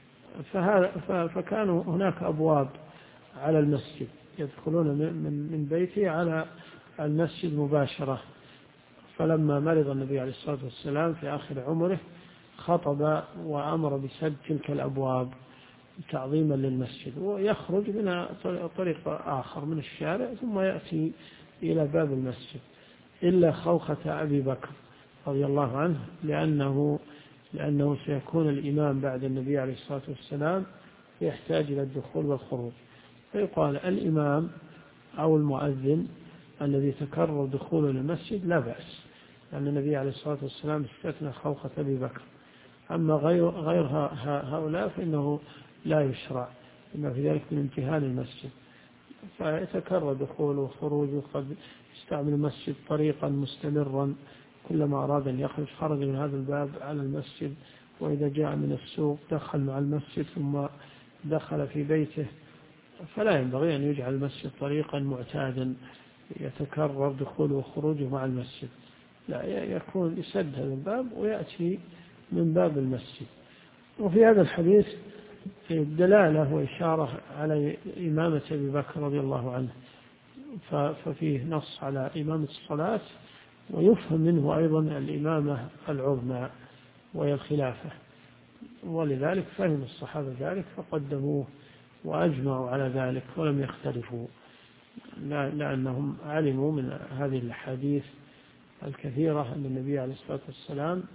فكانوا هناك أبواب على المسجد يدخلون من بيته على المسجد مباشرة. فلما مرض النبي عليه الصلاة والسلام في آخر عمره خطب وأمر بسد تلك الأبواب تعظيما للمسجد، ويخرج من طريق آخر من الشارع ثم يأتي إلى باب المسجد، إلا خوخة أبي بكر رضي الله عنه لأنه سيكون الإمام بعد النبي عليه الصلاة والسلام يحتاج إلى الدخول والخروج، فيقال الإمام أو المؤذن الذي تكرر دخوله للمسجد لا بأس، لأن النبي عليه الصلاة والسلام استثنى خوخة أبي بكر. أما غير هؤلاء فإنه لا يشرع، إما في ذلك من امتهان المسجد، فيتكرر دخوله وخروجه، قد يستعمل المسجد طريقا مستمرا، كلما أراد أن يخرج خرج من هذا الباب على المسجد، وإذا جاء من السوق دخل مع المسجد ثم دخل في بيته، فلا ينبغي أن يجعل المسجد طريقا معتادا يتكرر دخوله وخروجه مع المسجد، لا، يكون يسد هذا الباب ويأتي من باب المسجد. وفي هذا الحديث دلالة وإشارة على إمامة أبي بكر رضي الله عنه، ففيه نص على إمامة الصلاة، ويفهم منه أيضا الإمامة العظمى وهي الخلافة، ولذلك فهم الصحابة ذلك فقدموه وأجمعوا على ذلك ولم يختلفوا، لأنهم علموا من هذه الحديث الكثيرة أن النبي عليه الصلاة والسلام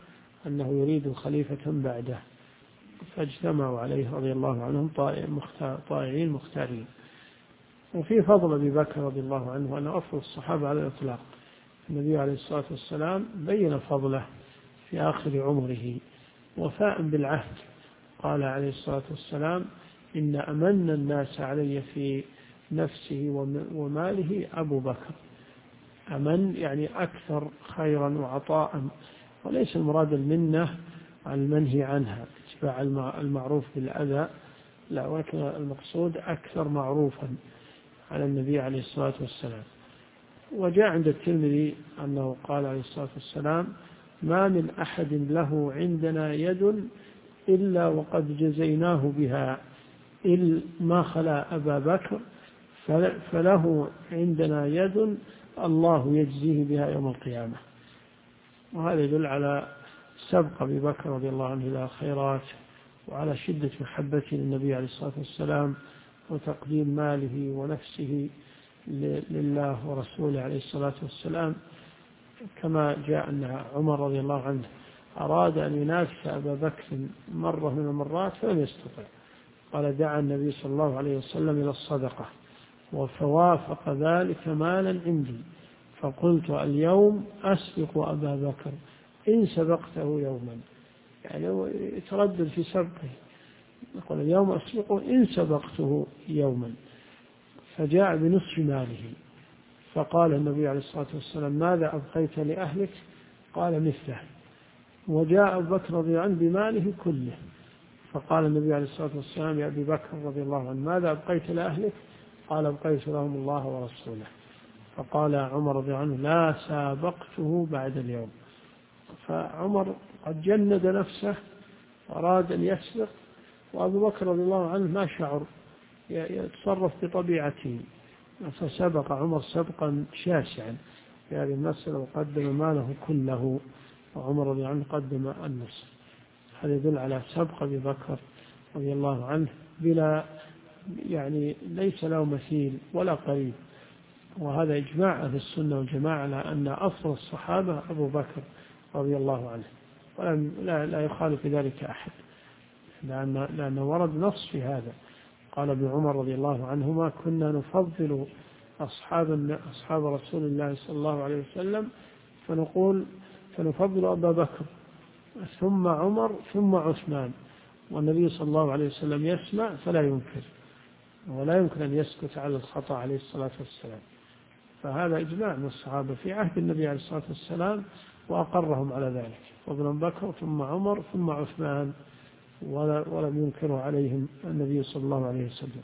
أنه يريد خليفة بعده، فاجتمعوا عليه رضي الله عنهم طائعين مختارين. وفي فضل أبي بكر رضي الله عنه أنه أفضل الصحابة على الإطلاق. النبي عليه الصلاة والسلام بين فضله في آخر عمره وفاء بالعهد، قال عليه الصلاة والسلام: إن أمن الناس علي في نفسه وماله أبو بكر. أمن يعني أكثر خيرا وعطاء، وليس المراد المنة عن المنهي عنها اتباع المعروف بالأذى، لا، ولكن المقصود أكثر معروفا على النبي عليه الصلاة والسلام. وجاء عند الترمذي أنه قال عليه الصلاة والسلام: ما من أحد له عندنا يد إلا وقد جزيناه بها، إلا ما خلا أبا بكر فله عندنا يد الله يجزيه بها يوم القيامة. وهذا يدل على سبق أبي بكر رضي الله عنه إلى خيرات، وعلى شدة محبته للنبي عليه الصلاة والسلام، وتقديم ماله ونفسه لله ورسوله عليه الصلاة والسلام. كما جاء أن عمر رضي الله عنه أراد أن ينافس أبا بكر مرة من المرات فلم يستطع، قال: دعا النبي صلى الله عليه وسلم إلى الصدقة فوافق ذلك مالا عندي، فقلت: اليوم أسبق أبا بكر إن سبقته يوما، يعني يتردد في سبقه، يقول: اليوم أسبقه إن سبقته يوما. فجاء بنصف ماله، فقال النبي عليه الصلاة والسلام: ماذا أبقيت لأهلك؟ قال: مثله. وجاء أبو بكر رضي الله عنه بماله كله، فقال النبي عليه الصلاة والسلام: يا أبي بكر رضي الله عنه، ماذا أبقيت لأهلك؟ قال: أبقيت لهم الله ورسوله. فقال عمر رضي الله عنه: لا سابقته بعد اليوم. فعمر قد جند نفسه أراد أن يسبق، وأبو بكر رضي الله عنه ما شعر، يتصرف بطبيعته، فسبق عمر سبقا شاسعا في هذه المسألة، وقدم ماله كله، وعمر رضي الله عنه قدم النصف. هذا يدل على سبق أبي بكر رضي الله عنه بلا، يعني ليس له مثيل ولا قريب. وهذا إجماع أهل السنة والجماعة على أن أفضل الصحابة أبو بكر رضي الله عنه، لا يخالف في ذلك أحد، لأنه ورد نص في هذا. قال ابن عمر رضي الله عنهما: كنا نفضل أصحاب رسول الله صلى الله عليه وسلم فنفضل أبا بكر ثم عمر ثم عثمان، والنبي صلى الله عليه وسلم يسمع فلا ينكر، ولا يمكن أن يسكت على الخطأ عليه الصلاة والسلام. فهذا إجماع من الصحابة في عهد النبي عليه الصلاة والسلام، وأقرهم على ذلك، فضل بكر ثم عمر ثم عثمان، ولم ينكره عليهم النبي صلى الله عليه وسلم.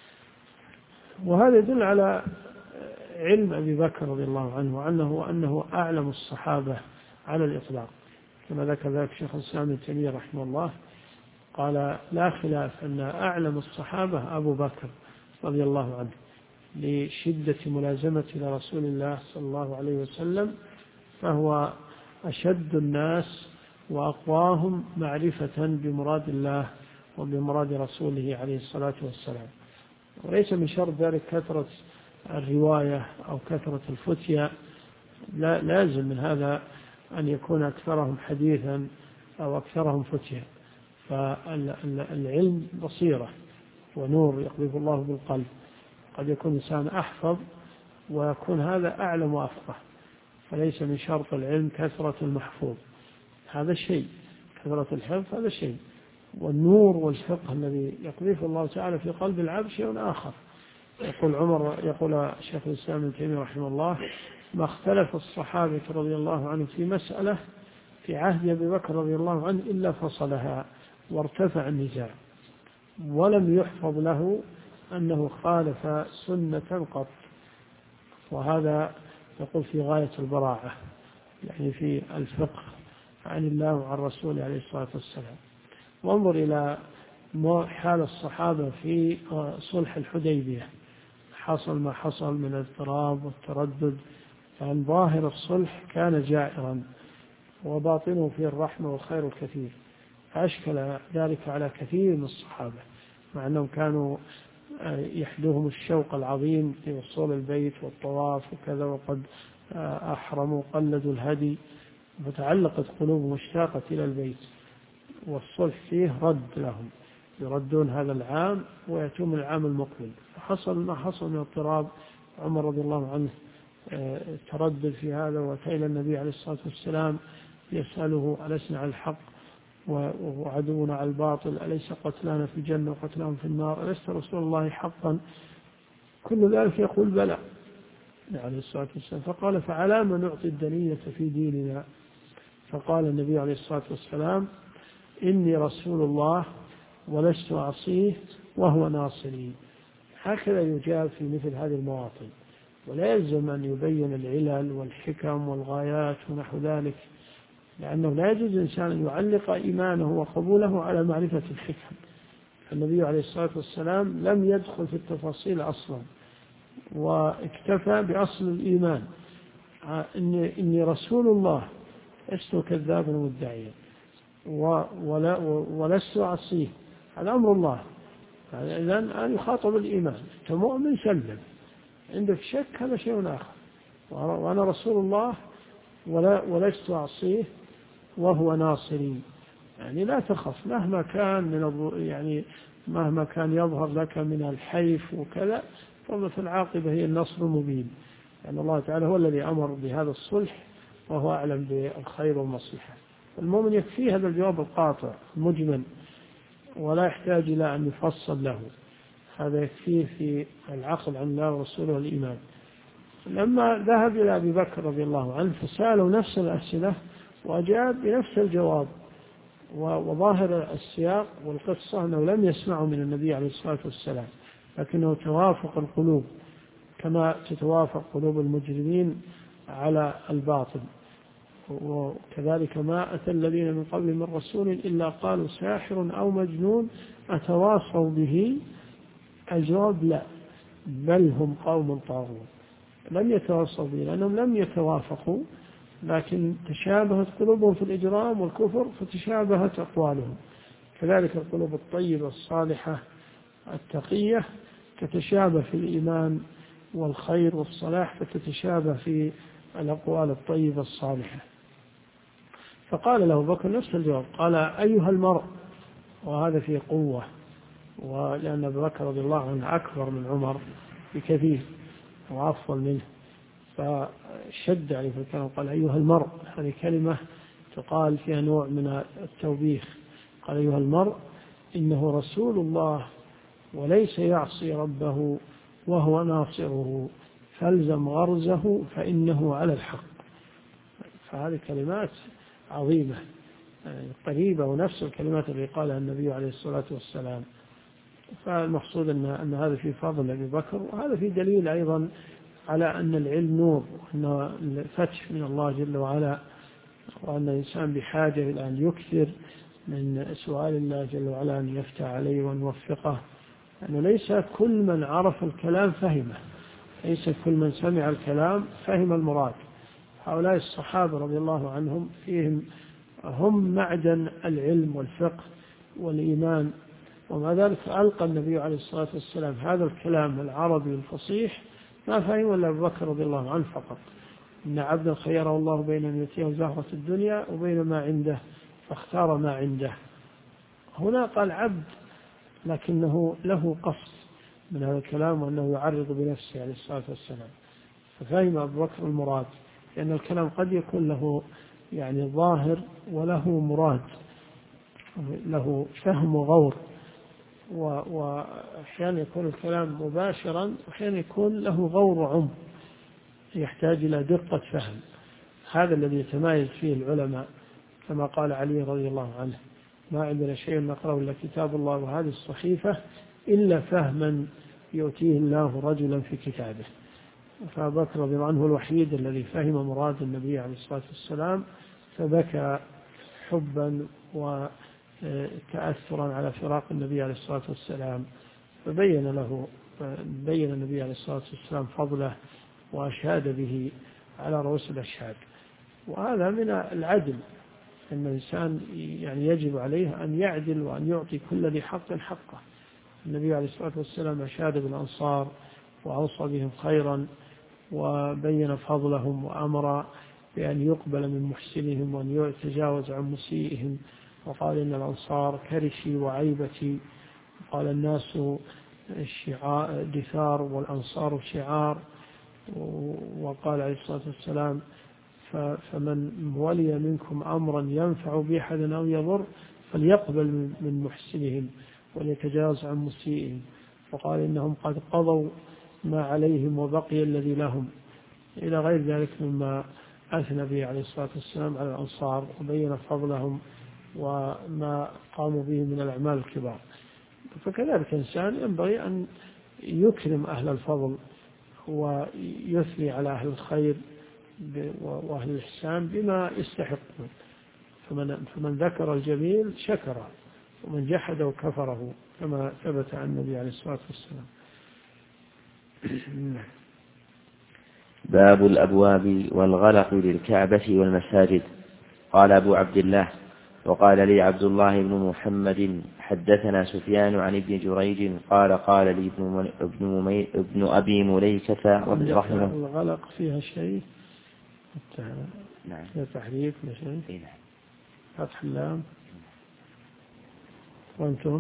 وهذا يدل على علم أبي بكر رضي الله عنه، وأنه أعلم الصحابة على الإطلاق، كما ذكر ذلك شيخ الإسلام ابن تيمية رحمه الله، قال: لا خلاف أن أعلم الصحابة أبو بكر رضي الله عنه، لشدة ملازمته لرسول الله صلى الله عليه وسلم، فهو أشد الناس وأقواهم معرفة بمراد الله وبمراد رسوله عليه الصلاة والسلام. وليس من شرط ذلك كثرة الرواية أو كثرة الفتية، لا لازم من هذا أن يكون أكثرهم حديثا أو أكثرهم فتية. فالعلم بصيرة ونور يقذف الله بالقلب، قد يكون إنسان أحفظ ويكون هذا أعلم وأفقه، فليس من شرط العلم كثرة المحفوظ، هذا شيء، كثرة الحفظ هذا شيء، والنور والفقه الذي يقذف الله تعالى في قلب العبد شيء آخر. يقول شيخ الإسلام ابن تيمية رحمه الله: ما اختلف الصحابة رضي الله عنهم في مسألة في عهد أبي بكر رضي الله عنه إلا فصلها وارتفع النزاع، ولم يحفظ له أنه خالف سنة قط. وهذا يقول في غاية البراعة، يعني في الفقه عن الله وعن رسوله عليه الصلاة والسلام. وانظر إلى حال الصحابة في صلح الحديبية، حصل ما حصل من الاضطراب والتردد، فعن ظاهر الصلح كان جائرا وباطنه فيه الرحمة والخير الكثير، فأشكل ذلك على كثير من الصحابة، مع أنهم كانوا يحدوهم الشوق العظيم لوصول البيت والطواف وكذا، وقد أحرموا قلدوا الهدي، فتعلقت قلوب مشتاقة إلى البيت، والصلح فيه رد لهم، يردون هذا العام ويأتون من العام المقبل. فحصل ما حصل من اضطراب. عمر رضي الله عنه تردد في هذا، وأتى إلى النبي عليه الصلاة والسلام يسأله: ألسنا على الحق وعدونا على الباطل؟ أليس قتلانا في الجنة وقتلاهم في النار؟ أليس رسول الله حقا؟ كل ذلك يقول: بلى عليه الصلاة والسلام. فقال: فعلى ما نعطي الدنية في ديننا؟ فقال النبي عليه الصلاة والسلام: إني رسول الله ولست أعصيه وهو ناصري. هكذا يجاب في مثل هذه المواطن، ولا يلزم أن يبين العلل والحكم والغايات ونحو ذلك، لأنه لا يجوز الإنسان أن يعلق إيمانه وقبوله على معرفة الحكم. النبي عليه الصلاة والسلام لم يدخل في التفاصيل أصلا، واكتفى بأصل الإيمان: إني رسول الله لست كذابا مدعيا ولست أعصيه. هذا أمر الله. إذن أن يخاطب الإيمان. أنت مؤمن سلم، عندك شك هذا شيء آخر. وأنا رسول الله ولست أعصيه وهو ناصري. يعني لا تخف مهما كان مهما كان يظهر لك من الحيف وكذا، ففي العاقبة هي النصر المبين، لأن الله تعالى هو الذي أمر بهذا الصلح، وهو أعلم بالخير والمصلحة. المؤمن يكفيه هذا الجواب القاطع المجمل، ولا يحتاج إلى أن يفصل له. هذا يكفيه في العقل عن الله ورسوله والإيمان. لما ذهب إلى أبي بكر رضي الله عنه فسأله نفس الأسئلة وأجاب بنفس الجواب، وظاهر السياق والقصة أنه لم يسمعه من النبي عليه الصلاة والسلام، لكنه توافق القلوب كما تتوافق قلوب المجرمين على الباطل. وكذلك ما أتى الذين من قبل من رسول إلا قالوا ساحر أو مجنون أتواصوا به. الجواب: لا، بل هم قوم طاغون. لم يتواصوا به لأنهم لم يتوافقوا، لكن تشابهت قلوبهم في الإجرام والكفر فتشابهت أقوالهم. كذلك القلوب الطيبة الصالحة التقية تتشابه في الإيمان والخير والصلاح، فتتشابه في الأقوال الطيبة الصالحة. فقال له بكر نفس الجواب، قال: أيها المرء. وهذا فيه قوة، ولأن أبي بكر رضي الله عنه أكبر من عمر بكثير وأفضل منه، فشد عليه في الكلام، قال: أيها المرء. هذه كلمة تقال فيها نوع من التوبيخ. قال: أيها المرء إنه رسول الله وليس يعصي ربه وهو ناصره، فالزم غرزه فإنه على الحق. فهذه كلمات عظيمة قريبة، ونفس الكلمات اللي قالها النبي عليه الصلاة والسلام. فالمقصود أن هذا في فضل أبي بكر، وهذا في دليل أيضا على أن العلم نور، وأن الفتح من الله جل وعلا، وأن الإنسان بحاجة إلى أن يكثر من سؤال الله جل وعلا أن يفتح عليه وأن يوفقه، أنه ليس كل من عرف الكلام فهمه، ليس كل من سمع الكلام فهم المراد. هؤلاء الصحابة رضي الله عنهم فيهم هم معدن العلم والفقه والإيمان، ومع ذلك ألقى النبي عليه الصلاة والسلام هذا الكلام العربي الفصيح ما فهم إلا أبو بكر رضي الله عنه فقط. إن عبدا خيره الله بين أن يؤتيه زهرة الدنيا وبين ما عنده فاختار ما عنده. هنا قال عبد، لكنه له قصد من هذا الكلام، وأنه يعرض بنفسه عليه الصلاة والسلام. ففهم أبو بكر المراد، لأن الكلام قد يكون له ظاهر وله مراد، له فهم وغور، وأحيانا يكون الكلام مباشرا، وأحيانا يكون له غور وعمق يحتاج إلى دقة فهم. هذا الذي يتمايز فيه العلماء، كما قال علي رضي الله عنه: ما عندنا شيء نقرأه إلا كتاب الله وهذه الصحيفة إلا فهما يؤتيه الله رجلا في كتابه. فأبو بكر رضي الله عنه الوحيد الذي فهم مراد النبي عليه الصلاة والسلام، فبكى حبا وتأثرا على فراق النبي عليه الصلاة والسلام، فبين النبي عليه الصلاة والسلام فضله وأشهد به على رؤوس الأشهاد. وهذا من العدل، أن الإنسان يجب عليه أن يعدل وأن يعطي كل ذي حق حقه. النبي عليه الصلاة والسلام أشاد بالأنصار وأوصى بهم خيرا وبين فضلهم، وأمر بأن يقبل من محسنهم وأن يتجاوز عن مسيئهم. وقال إن الأنصار كرشي وعيبتي، قال الناس دثار والأنصار شعار. وقال عليه الصلاة والسلام فمن ولي منكم أمرا ينفع بأحد أو يضر فليقبل من محسنهم وليتجاوز عن مسيئهم. وقال إنهم قد قضوا ما عليهم وبقي الذي لهم، إلى غير ذلك مما أثنى به عليه الصلاة والسلام على الأنصار وبين فضلهم وما قاموا به من الأعمال الكبار. فكذلك الإنسان ينبغي أن يكرم أهل الفضل ويثني على أهل الخير وأهل الإحسان بما يستحقون. فمن ذكر الجميل شكره، ومن جحد وكفره، كما ثبت عن النبي عليه الصلاة والسلام. باب الأبواب والغلق للكعبة والمساجد. قال أبو عبد الله: وقال لي عبد الله بن محمد حدثنا سفيان عن ابن جريج قال قال لي ابن أبي مليكة رحمه. الغلق فيها شيء؟ نعم. فيها تحريك شيء؟ نعم. فتح اللام. وأنتم؟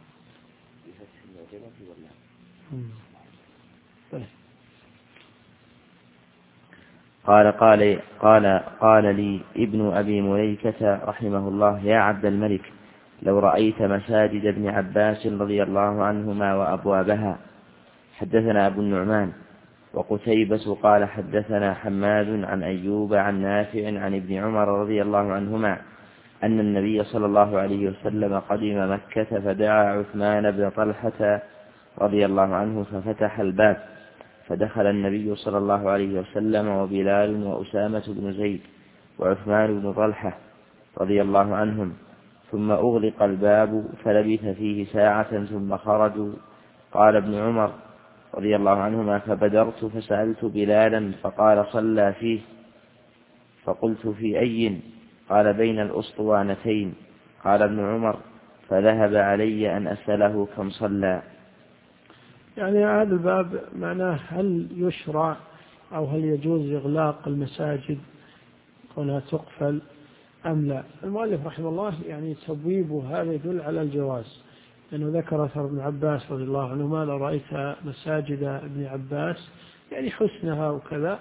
قال لي ابن أبي مليكة رحمه الله: يا عبد الملك، لو رأيت مساجد ابن عباس رضي الله عنهما وأبوابها. حدثنا أبو النعمان وقتيبة قال حدثنا حماد عن أيوب عن نافع عن ابن عمر رضي الله عنهما أن النبي صلى الله عليه وسلم قدم مكة فدعا عثمان بن طلحة رضي الله عنه ففتح الباب، فدخل النبي صلى الله عليه وسلم وبلال وأسامة بن زيد وعثمان بن طلحة رضي الله عنهم، ثم أغلق الباب فلبث فيه ساعة ثم خرجوا. قال ابن عمر رضي الله عنهما: فبدرت فسألت بلالا فقال: صلى فيه. فقلت: في أي؟ قال: بين الأسطوانتين. قال ابن عمر: فذهب علي أن أسأله كم صلى. يعني هذا الباب معناه هل يشرع أو هل يجوز إغلاق المساجد كونها تقفل أم لا. المؤلف رحمه الله يعني تبويبه هذا يدل على الجواز، لأنه ذكر أثر ابن عباس رضي الله عنهما: لو رأيت مساجد ابن عباس يعني حسنها وكذا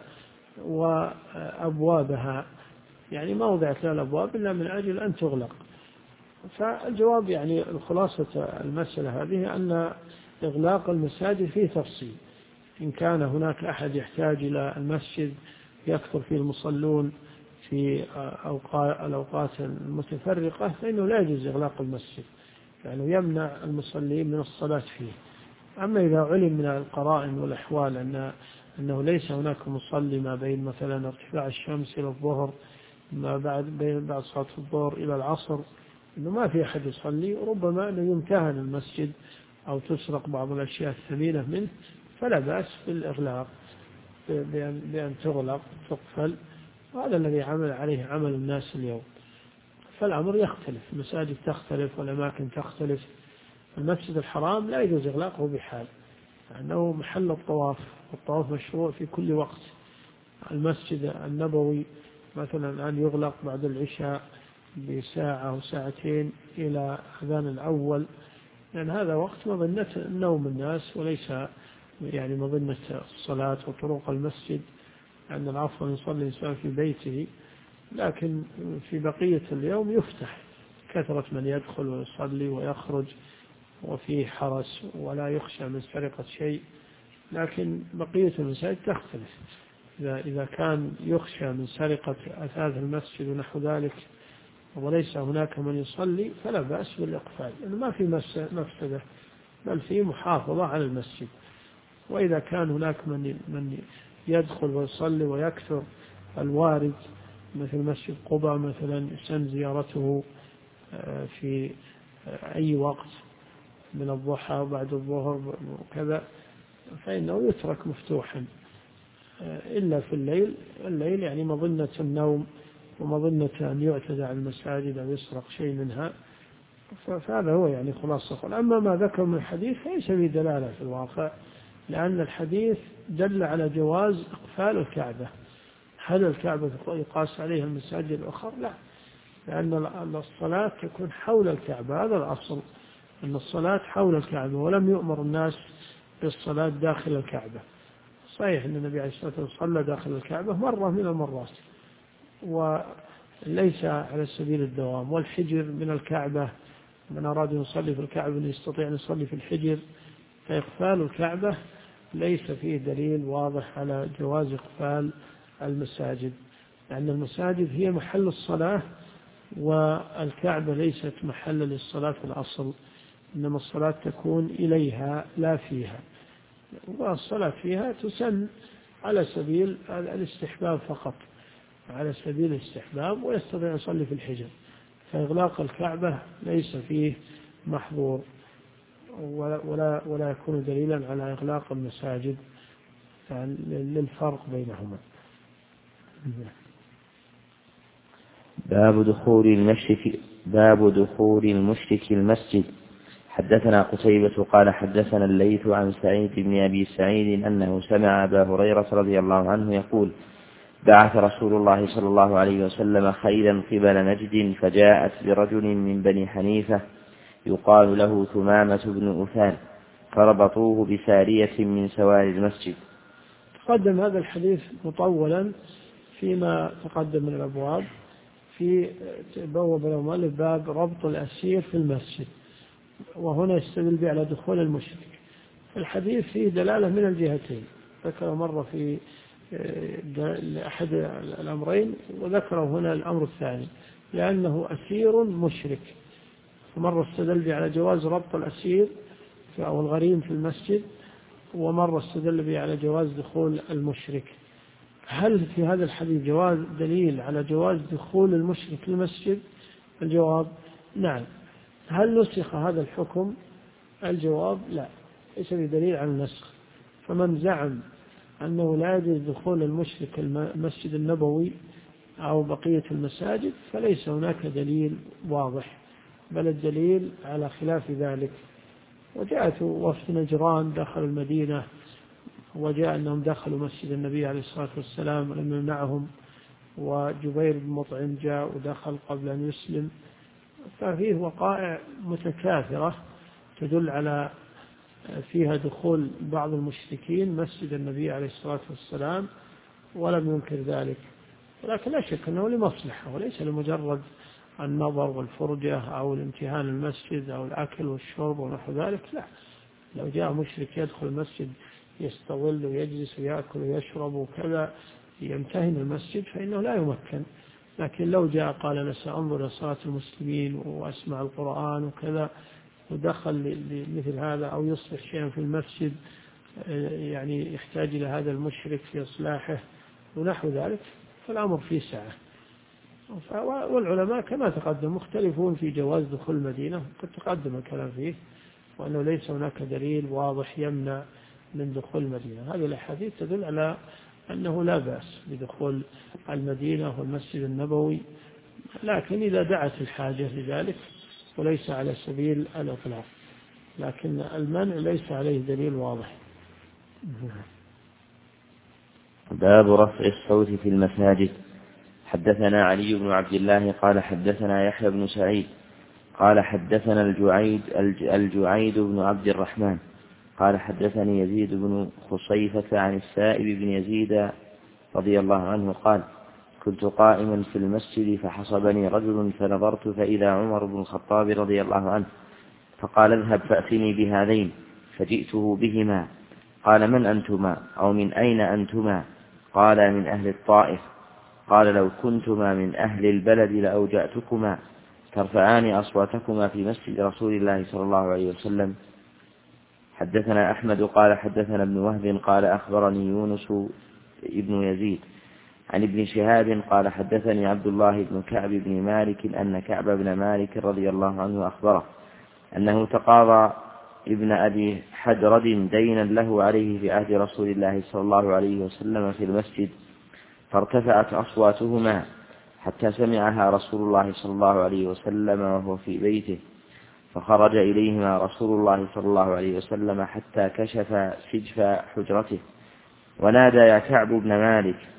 وأبوابها، يعني ما وضعت لها الأبواب إلا من أجل أن تغلق. فالجواب يعني الخلاصة المسألة هذه أن إغلاق المساجد فيه تفصيل. إن كان هناك أحد يحتاج إلى المسجد يكثر فيه المصلون في الأوقات المتفرقة فإنه لا يجوز إغلاق المسجد، يعني يمنع المصلين من الصلاة فيه. أما إذا علم من القرائن والأحوال أنه ليس هناك مصلي ما بين مثلا ارتفاع الشمس إلى الظهر، ما بعد صلاة الظهر إلى العصر، أنه ما في أحد يصلي، ربما أنه يمتهن المسجد أو تسرق بعض الأشياء الثمينة منه، فلا بأس بالإغلاق بأن تغلق تقفل. وهذا الذي عمل عليه عمل الناس اليوم. فالأمر يختلف، المساجد تختلف والأماكن تختلف. المسجد الحرام لا يجوز إغلاقه بحال، لأنه محل الطواف، والطواف مشروع في كل وقت. المسجد النبوي مثلا الآن يغلق بعد العشاء بساعة أو ساعتين إلى أذان الأول، لأن هذا وقت مظنة نوم الناس وليس يعني مظنة الصلاة وطرق المسجد، لأن العفو يصلي الإنسان في بيته، لكن في بقية اليوم يفتح، كثرة من يدخل ويصلي ويخرج وفيه حرس ولا يخشى من سرقة شيء. لكن بقية المساجد تختلف، إذا كان يخشى من سرقة أثاث المسجد ونحو ذلك وليس هناك من يصلي فلا بأس بالإقفال، لأنه ما في مفسدة بل في محافظة على المسجد. وإذا كان هناك من يدخل ويصلي ويكثر الوارد مثل مسجد قباء مثلا يسن زيارته في أي وقت من الضحى وبعد الظهر وكذا، فإنه يترك مفتوحا إلا في الليل يعني مظنة النوم ومظنة أن يعتدى على المساجد أو يسرق شيء منها. فهذا هو يعني خلاصة. أما ما ذكر من الحديث ليس به دلالة في الواقع، لأن الحديث دل على جواز إقفال الكعبة هل الكعبة يقاس عليها المساجد الأخرى؟ لا، لأن الصلاة تكون حول الكعبة، هذا الأصل أن الصلاة حول الكعبة، ولم يؤمر الناس بالصلاة داخل الكعبة. صحيح أن النبي عليه الصلاة والسلام صلى داخل الكعبة مرة من المرات، وليس على سبيل الدوام. والحجر من الكعبة، من أراد أن يصلي في الكعبة أن يستطيع أن يصلي في الحجر، فإقفال الكعبة ليس فيه دليل واضح على جواز إقفال المساجد، لأن المساجد هي محل الصلاة، والكعبة ليست محل للصلاة في الأصل، إنما الصلاة تكون إليها لا فيها، والصلاة فيها تسن على سبيل الاستحباب فقط، على سبيل الاستحباب، ويستطيع يصلي في الحجر. فإغلاق الكعبة ليس فيه محظور، ولا يكون دليلا على إغلاق المساجد للفرق بينهما. باب دخول المشرك المسجد. حدثنا قتيبة قال حدثنا الليث عن سعيد بن أبي سعيد أنه سمع أبا هريرة رضي الله عنه يقول: بعث رسول الله صلى الله عليه وسلم خيلا قبل نجد، فجاءت برجل من بني حنيفة يقال له ثمامة بن أثان، فربطوه بسارية من سواري المسجد. تقدم هذا الحديث مطولا فيما تقدم من الأبواب، في بواب المؤلف باب ربط الأسير في المسجد، وهنا يستدل به على دخول المشرك. الحديث فيه دلالة من الجهتين، ذكر مرة في أحد الأمرين، وذكره هنا الأمر الثاني، لأنه أسير مشرك. فمرة استدل به على جواز ربط الأسير أو الغريم في المسجد، ومرة استدل به على جواز دخول المشرك. هل في هذا الحديث جواز دليل على جواز دخول المشرك للمسجد؟ الجواب نعم. هل نسخ هذا الحكم؟ الجواب لا، ليس بدليل على النسخ. فمن زعم أنه لا يجوز دخول المشرك المسجد النبوي أو بقية المساجد فليس هناك دليل واضح، بل الدليل على خلاف ذلك. وجاءت وفد نجران داخل المدينة، وجاء أنهم دخلوا مسجد النبي عليه الصلاة والسلام لم يمنعهم، وجبير بن مطعم جاء ودخل قبل أن يسلم. ففيه وقائع متكاثرة تدل على فيها دخول بعض المشركين مسجد النبي عليه الصلاة والسلام، ولم ينكر ذلك. ولكن لا شك أنه لمصلحة، وليس لمجرد النظر والفرجة أو الامتهان المسجد أو الأكل والشرب ونحو ذلك. لا، لو جاء مشرك يدخل المسجد يستظل ويجلس ويأكل ويشرب وكذا يمتهن المسجد فإنه لا يمكن. لكن لو جاء قال أنا سأنظر لصلاة المسلمين وأسمع القرآن وكذا، ودخل لمثل هذا أو يصلح شيئا في المسجد يعني يحتاج إلى هذا المشرك في إصلاحه ونحو ذلك، فالأمر فيه سعة. والعلماء كما تقدم مختلفون في جواز دخول المدينة، قد تقدم الكلام فيه، وأنه ليس هناك دليل واضح يمنع من دخول المدينة. هذه الأحاديث تدل على أنه لا بأس بدخول المدينة والمسجد النبوي، لكن إذا دعت الحاجة لذلك، وليس على سبيل الإطلاق. لكن المنع ليس عليه دليل واضح. باب رفع الصوت في المساجد. حدثنا علي بن عبد الله قال حدثنا يحيى بن سعيد قال حدثنا الجعيد بن عبد الرحمن قال حدثني يزيد بن خصيفة عن السائب بن يزيد رضي الله عنه قال: كنت قائما في المسجد فحصبني رجل فنظرت فإذا عمر بن الخطاب رضي الله عنه، فقال: اذهب فأتني بهذين، فجئته بهما. قال: من أنتما أو من أين أنتما؟ قال: من أهل الطائف. قال: لو كنتما من أهل البلد لأوجأتكما ترفعان أصواتكما في مسجد رسول الله صلى الله عليه وسلم. حدثنا أحمد قال حدثنا ابن وهب قال أخبرني يونس ابن يزيد عن ابن شهاب قال حدثني عبد الله بن كعب بن مالك أن كعب بن مالك رضي الله عنه أخبره أنه تقاضى ابن أبي حدرد دينا له عليه في عهد رسول الله صلى الله عليه وسلم في المسجد، فارتفعت أصواتهما حتى سمعها رسول الله صلى الله عليه وسلم وهو في بيته، فخرج إليهما رسول الله صلى الله عليه وسلم حتى كشف سجف حجرته ونادى: يا كعب بن مالك.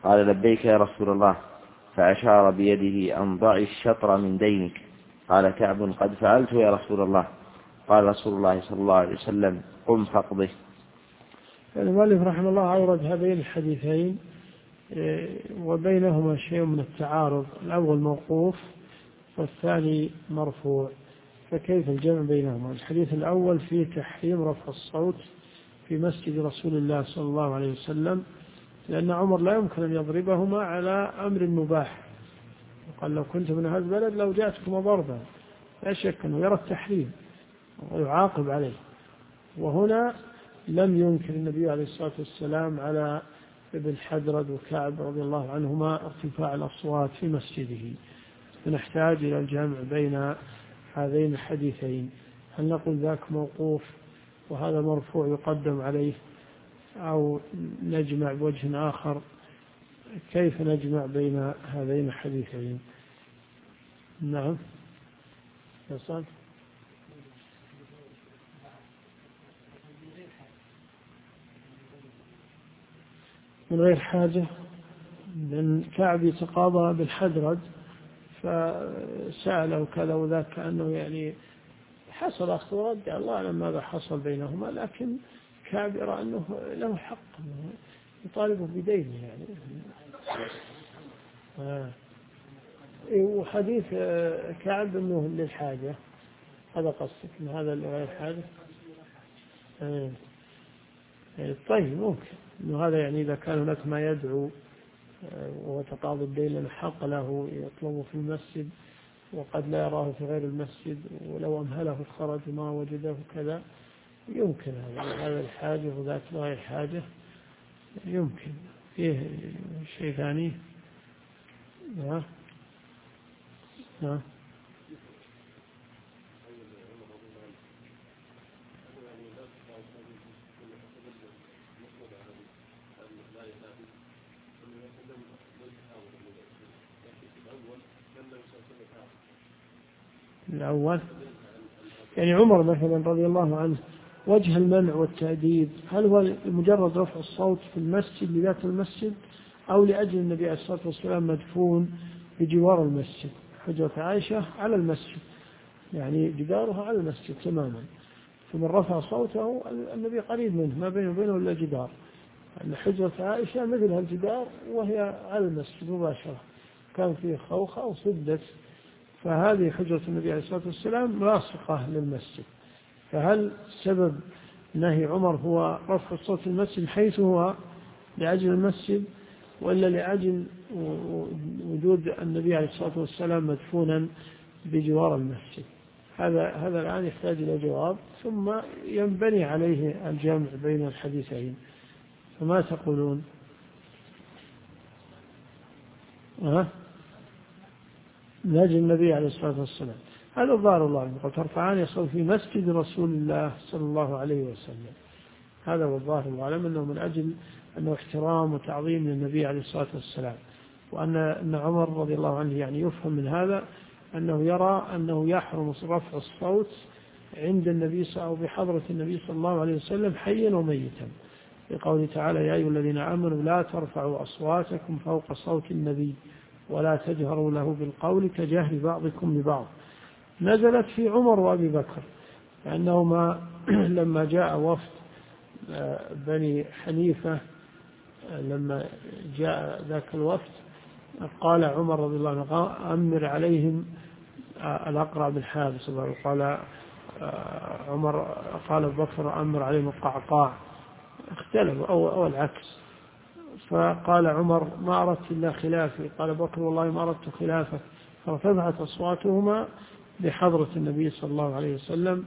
قال لبيك يا رسول الله، فأشار بيده أن ضع الشطر من دينك. قال كعب قد فعلت يا رسول الله. قال رسول الله صلى الله عليه وسلم قم فاقضه. المؤلف رحمه الله أورد هذين الحديثين وبينهما شيء من التعارض، الأول موقوف والثاني مرفوع، فكيف الجمع بينهما؟ الحديث الأول فيه تحريم رفع الصوت في مسجد رسول الله صلى الله عليه وسلم، لأن عمر لا يمكن أن يضربهما على أمر مباح، قال لو كنت من هذا البلد لو جاءتكما ضربا، لا شك أنه يرى التحريم ويعاقب عليه. وهنا لم ينكر النبي عليه الصلاة والسلام على ابن حدرد وكعب رضي الله عنهما ارتفاع الأصوات في مسجده، فنحتاج إلى الجمع بين هذين الحديثين. هل نقول ذاك موقوف وهذا مرفوع يقدم عليه، أو نجمع بوجه آخر؟ كيف نجمع بين هذين الحديثين؟ نعم يصل من غير حاجة، لأن كعب يتقاضى بالحدرد فسأله كذا وذاك، كأنه يعني حصل أخذ ورد، الله أعلم ماذا حصل بينهما، لكن كعب يرى أنه له حق يطالبه بدينه يعني. وحديث كعب أنه للحاجة، هذا قصدك من هذا لغير حاجة؟ طيب ممكن أنه هذا يعني إذا كان هناك ما يدعو وتقاضي الدين لأنه حق له يطلبه في المسجد وقد لا يراه في غير المسجد، ولو أمهله خرج ما وجده كذا، يمكن هذا الحاجة وذاك غير حاجة، يمكن. فيه شيء ثاني؟ نعم. الأول يعني عمر مثلا رضي الله عنه، وجه المنع والتأديب هل هو مجرد رفع الصوت في المسجد لذات المسجد، أو لأجل النبي عليه الصلاة والسلام مدفون بجوار المسجد؟ حجرة عائشة على المسجد، يعني جدارها على المسجد تماما، فمن رفع صوته النبي قريب منه ما بينه وبينه إلا جدار، أن حجرة عائشة مثل هالجدار وهي على المسجد مباشرة، كان فيه خوخة أو سدت، فهذه حجرة النبي عليه الصلاة والسلام لاصقة للمسجد. فهل سبب نهي عمر هو رفع الصوت في المسجد حيث هو لأجل المسجد، وإلا لأجل وجود النبي عليه الصلاة والسلام مدفونا بجوار المسجد؟ هذا الآن يحتاج إلى جواب، ثم ينبني عليه الجمع بين الحديثين. فما تقولون؟ نهج النبي عليه الصلاة والسلام هذا الظاهر الله عنه، ترفعان يصل في مسجد رسول الله صلى الله عليه وسلم، هذا هو الظاهر العالم، أنه من أجل أنه احترام وتعظيم للنبي عليه الصلاة والسلام، وأن عمر رضي الله عنه يعني يفهم من هذا أنه يرى أنه يحرم رفع الصوت عند النبي أو بحضرة النبي صلى الله عليه وسلم حيا وميتا، لقوله تعالى يا أيها الذين آمنوا لا ترفعوا أصواتكم فوق صوت النبي ولا تجهروا له بالقول كجهر بعضكم لبعض. نزلت في عمر وأبي بكر، لأنهما لما جاء وفد بني حنيفة، لما جاء ذاك الوفد قال عمر رضي الله عنه أمر عليهم الأقرع بن حابس، قال عمر قال أبو بكر أمر عليهم القعقاع، اختلفوا أو العكس، فقال عمر ما أردت إلا خلافي، قال أبو بكر والله ما أردت خلافك، فارتفعت أصواتهما بحضرة النبي صلى الله عليه وسلم،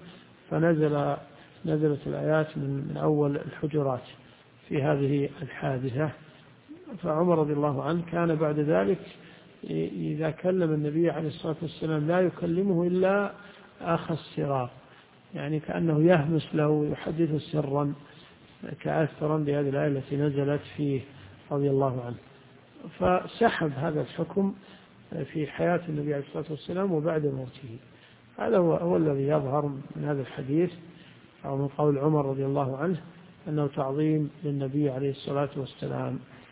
فنزلت الآيات من أول الحجرات في هذه الحادثة. فعمر رضي الله عنه كان بعد ذلك إذا كلم النبي عليه الصلاة والسلام لا يكلمه إلا آخى السراء، يعني كأنه يهمس له ويحدثه سرا، كأثرا بهذه الآية التي نزلت فيه رضي الله عنه. فسحب هذا الحكم في حياة النبي عليه الصلاة والسلام وبعد موته. هذا هو الذي يظهر من هذا الحديث أو من قول عمر رضي الله عنه أنه تعظيم للنبي عليه الصلاة والسلام.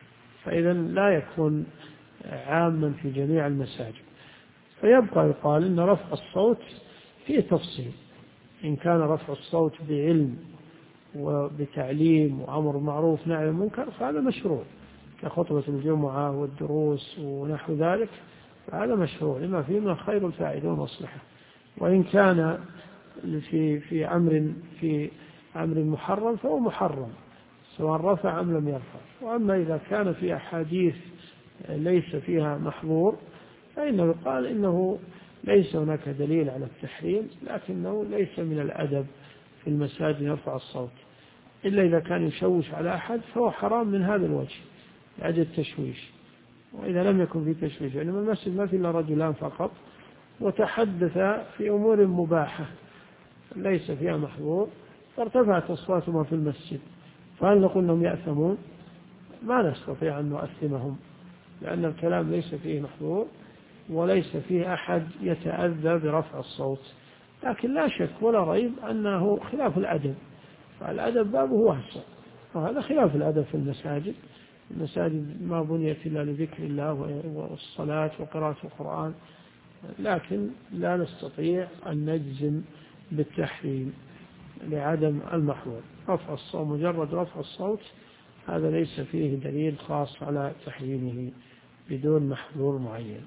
فإذا لا يكون عاما في جميع المساجد، فيبقى يقال إن رفع الصوت فيه تفصيل، إن كان رفع الصوت بعلم وبتعليم وأمر معروف نهي عن المنكر فهذا مشروع كخطبة الجمعة والدروس ونحو ذلك، فهذا مشروع لما فيه من الخير والفائدة والمصلحة. وإن كان في أمر محرم فهو محرم سواء رفع أم لم يرفع. وأما إذا كان في أحاديث ليس فيها محظور فإنه يقال إنه ليس هناك دليل على التحريم، لكنه ليس من الأدب في المساجد يرفع الصوت، إلا إذا كان يشوش على أحد فهو حرام من هذا الوجه لأجل التشويش. وإذا لم يكن في تشويش يعني المسجد ما في إلا رجلان فقط وتحدث في أمور مباحة ليس فيها محظور فارتفعت أصواتهم في المسجد، فهل نقول أنهم يأثمون؟ ما نستطيع أن نؤثمهم، لأن الكلام ليس فيه محظور وليس فيه أحد يتأذى برفع الصوت. لكن لا شك ولا ريب أنه خلاف الأدب، فالأدب بابه واسع، وهذا خلاف الأدب في المساجد. المساجد ما بنيت إلا لذكر الله والصلاة وقراءة القرآن، لكن لا نستطيع أن نجزم بالتحريم لعدم المحظور. رفع الصوت مجرد رفع الصوت هذا ليس فيه دليل خاص على تحريمه بدون محظور معين.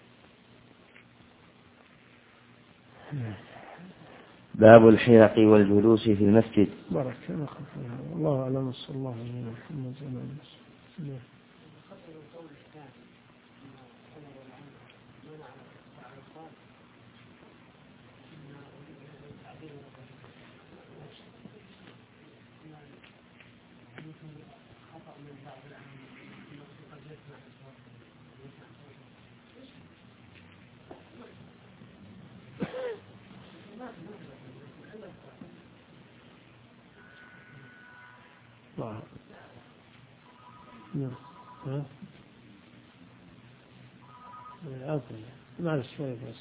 باب الحلق والجلوس في المسجد. بارك الله أعلم صلى الله عليه وسلم. معلش شوي بس.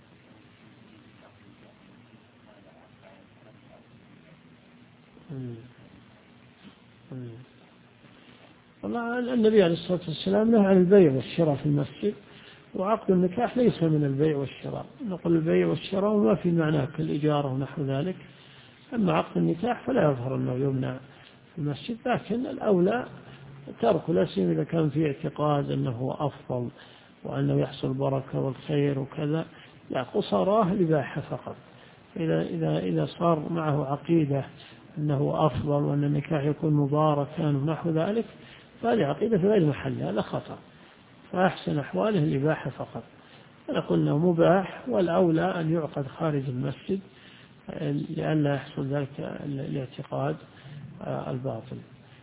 والله النبي عليه الصلاة والسلام نهى عن البيع والشراء في المسجد، وعقد النكاح ليس من البيع والشراء. نقول البيع والشراء وما في معناه كالإجارة ونحو ذلك. أما عقد النكاح فلا يظهر أنه يمنع في المسجد، لكن الأولى ترك، لا سيما إذا كان في اعتقاد أنه أفضل وأنه يحصل بركة والخير وكذا، لا قصاراه الإباحة فقط. إذا صار معه عقيدة أنه أفضل وأن النكاح يكون مباركا ونحو ذلك فهذه عقيدة في غير محلها، هذا خطأ. فأحسن أحواله الإباحة فقط. نقول أنه مباح، والأولى أن يعقد خارج المسجد لئلا يحصل ذلك الاعتقاد الباطل.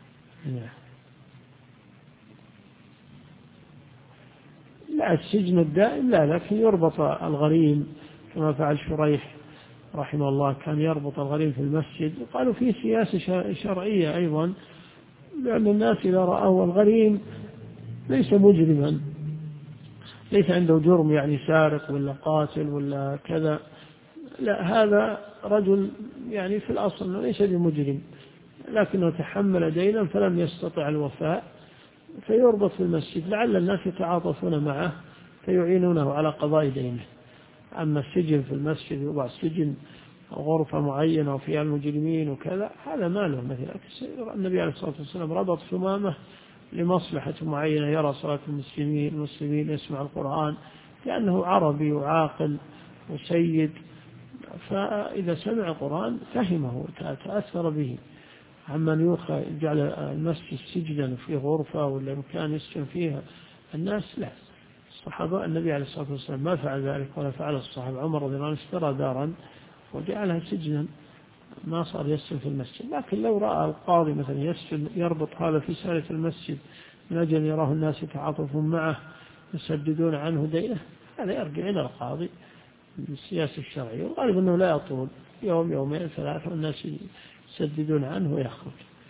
لا السجن الدائم لا، لكن يربط الغريم كما فعل شريح رحمه الله، كان يربط الغريم في المسجد. وقالوا فيه سياسة شرعية أيضا، لأن الناس إذا رأوا الغريم ليس مجرما، ليس عنده جرم يعني سارق ولا قاتل ولا كذا، لا هذا رجل يعني في الأصل ليس بمجرم لكنه تحمل دينا فلم يستطع الوفاء، فيربط في المسجد لعل الناس يتعاطفون معه فيعينونه على قضاء دينه. أما السجن في المسجد يوضع سجن غرفة معينة وفيها المجرمين وكذا، هذا ما له مثل. النبي عليه الصلاة والسلام ربط ثمامة لمصلحة معينة، يرى صلاة المسلمين يسمع القرآن لأنه عربي وعاقل وسيد، فإذا سمع القرآن فهمه تأثر به. عمن يجعل المسجد سجدا في غرفة ولا مكان يسكن فيها الناس، لا. الصحابة النبي عليه الصلاة والسلام ما فعل ذلك ولا فعل الصحابة. عمر رضي الله عنه اشترى دارا وجعلها سجنا، ما صار يسجن في المسجد. لكن لو رأى القاضي مثلا يسجن يربط هذا في سالة المسجد من أجل يراه الناس يتعاطفون معه يسددون عنه دينه، هذا يرجع إلى القاضي بالسياسة الشرعية. وغالب أنه لا يطول يوم يومين ثلاثة والناس يسددون عنه ويخرج.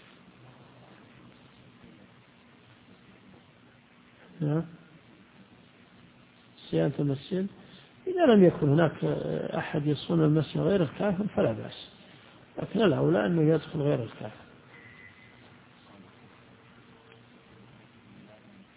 صيانة المسجد إذا لم يكن هناك أحد يصون المسجد غير الكافر فلا بأس، لكن الأولى أنه يدخل غير الكافر.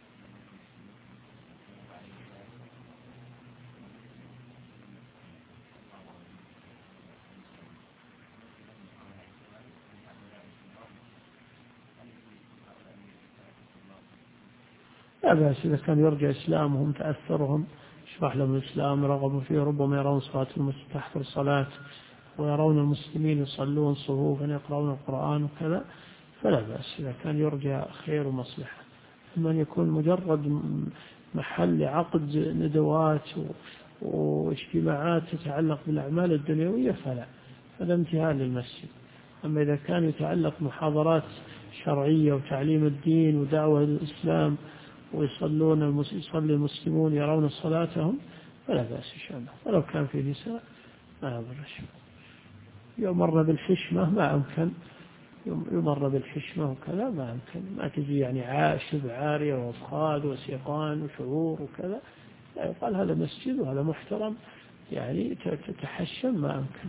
لا بأس إذا كان يرجى إسلامهم تأثرهم يشرح لهم الإسلام رغبوا فيه، ربما يرون صلاة المسجد تحت الصلاة ويرون المسلمين يصلون صفوفا يقرؤون القرآن وكذا، فلا بأس إذا كان يرجى خير ومصلحة. أما أن يكون مجرد محل عقد ندوات واجتماعات تتعلق بالأعمال الدنيوية فلا، هذا امتهان للمسجد. أما إذا كان يتعلق محاضرات شرعية وتعليم الدين ودعوة الإسلام يصلي المسلمون يرون صلاتهم فلا بأس إن شاء الله، ولو كان في نساء ما يضر شيء. يمر بالحشمة ما أمكن، يمر بالحشمة وكذا ما أمكن، ما تجي يعني عاشب عارية وأفخاذ وسيقان وشعور وكذا، لا يقال هذا مسجد وهذا محترم يعني تتحشم ما أمكن.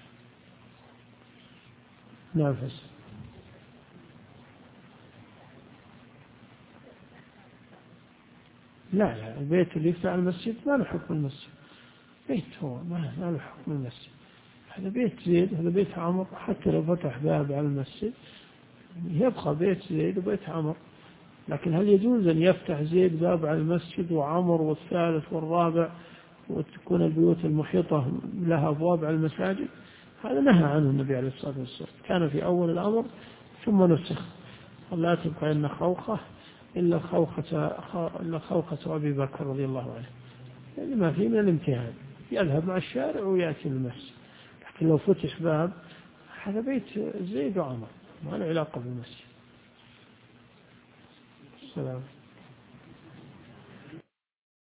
نافس لا البيت اللي يفتح المسجد ما له حكم المسجد، بيت هو ما له حكم المسجد، هذا بيت زيد هذا بيت عمر، حتى لو فتح باب على المسجد يبقى بيت زيد وبيت عمر. لكن هل يجوز أن يفتح زيد باب على المسجد وعمر والثالث والرابع وتكون البيوت المحيطة لها أبواب على المساجد؟ هذا نهى عنه النبي عليه الصلاة والسلام، كان في أول الأمر ثم نسخ، لا تبقى إن خوخة إلا خوخة أبي بكر رضي الله عنه، يعني ما فيه من الامتهان، يذهب مع الشارع ويأتي المسجد. لكن لو فتح باب هذا بيت زيد وعمر ما له علاقة بالمسجد. السلام.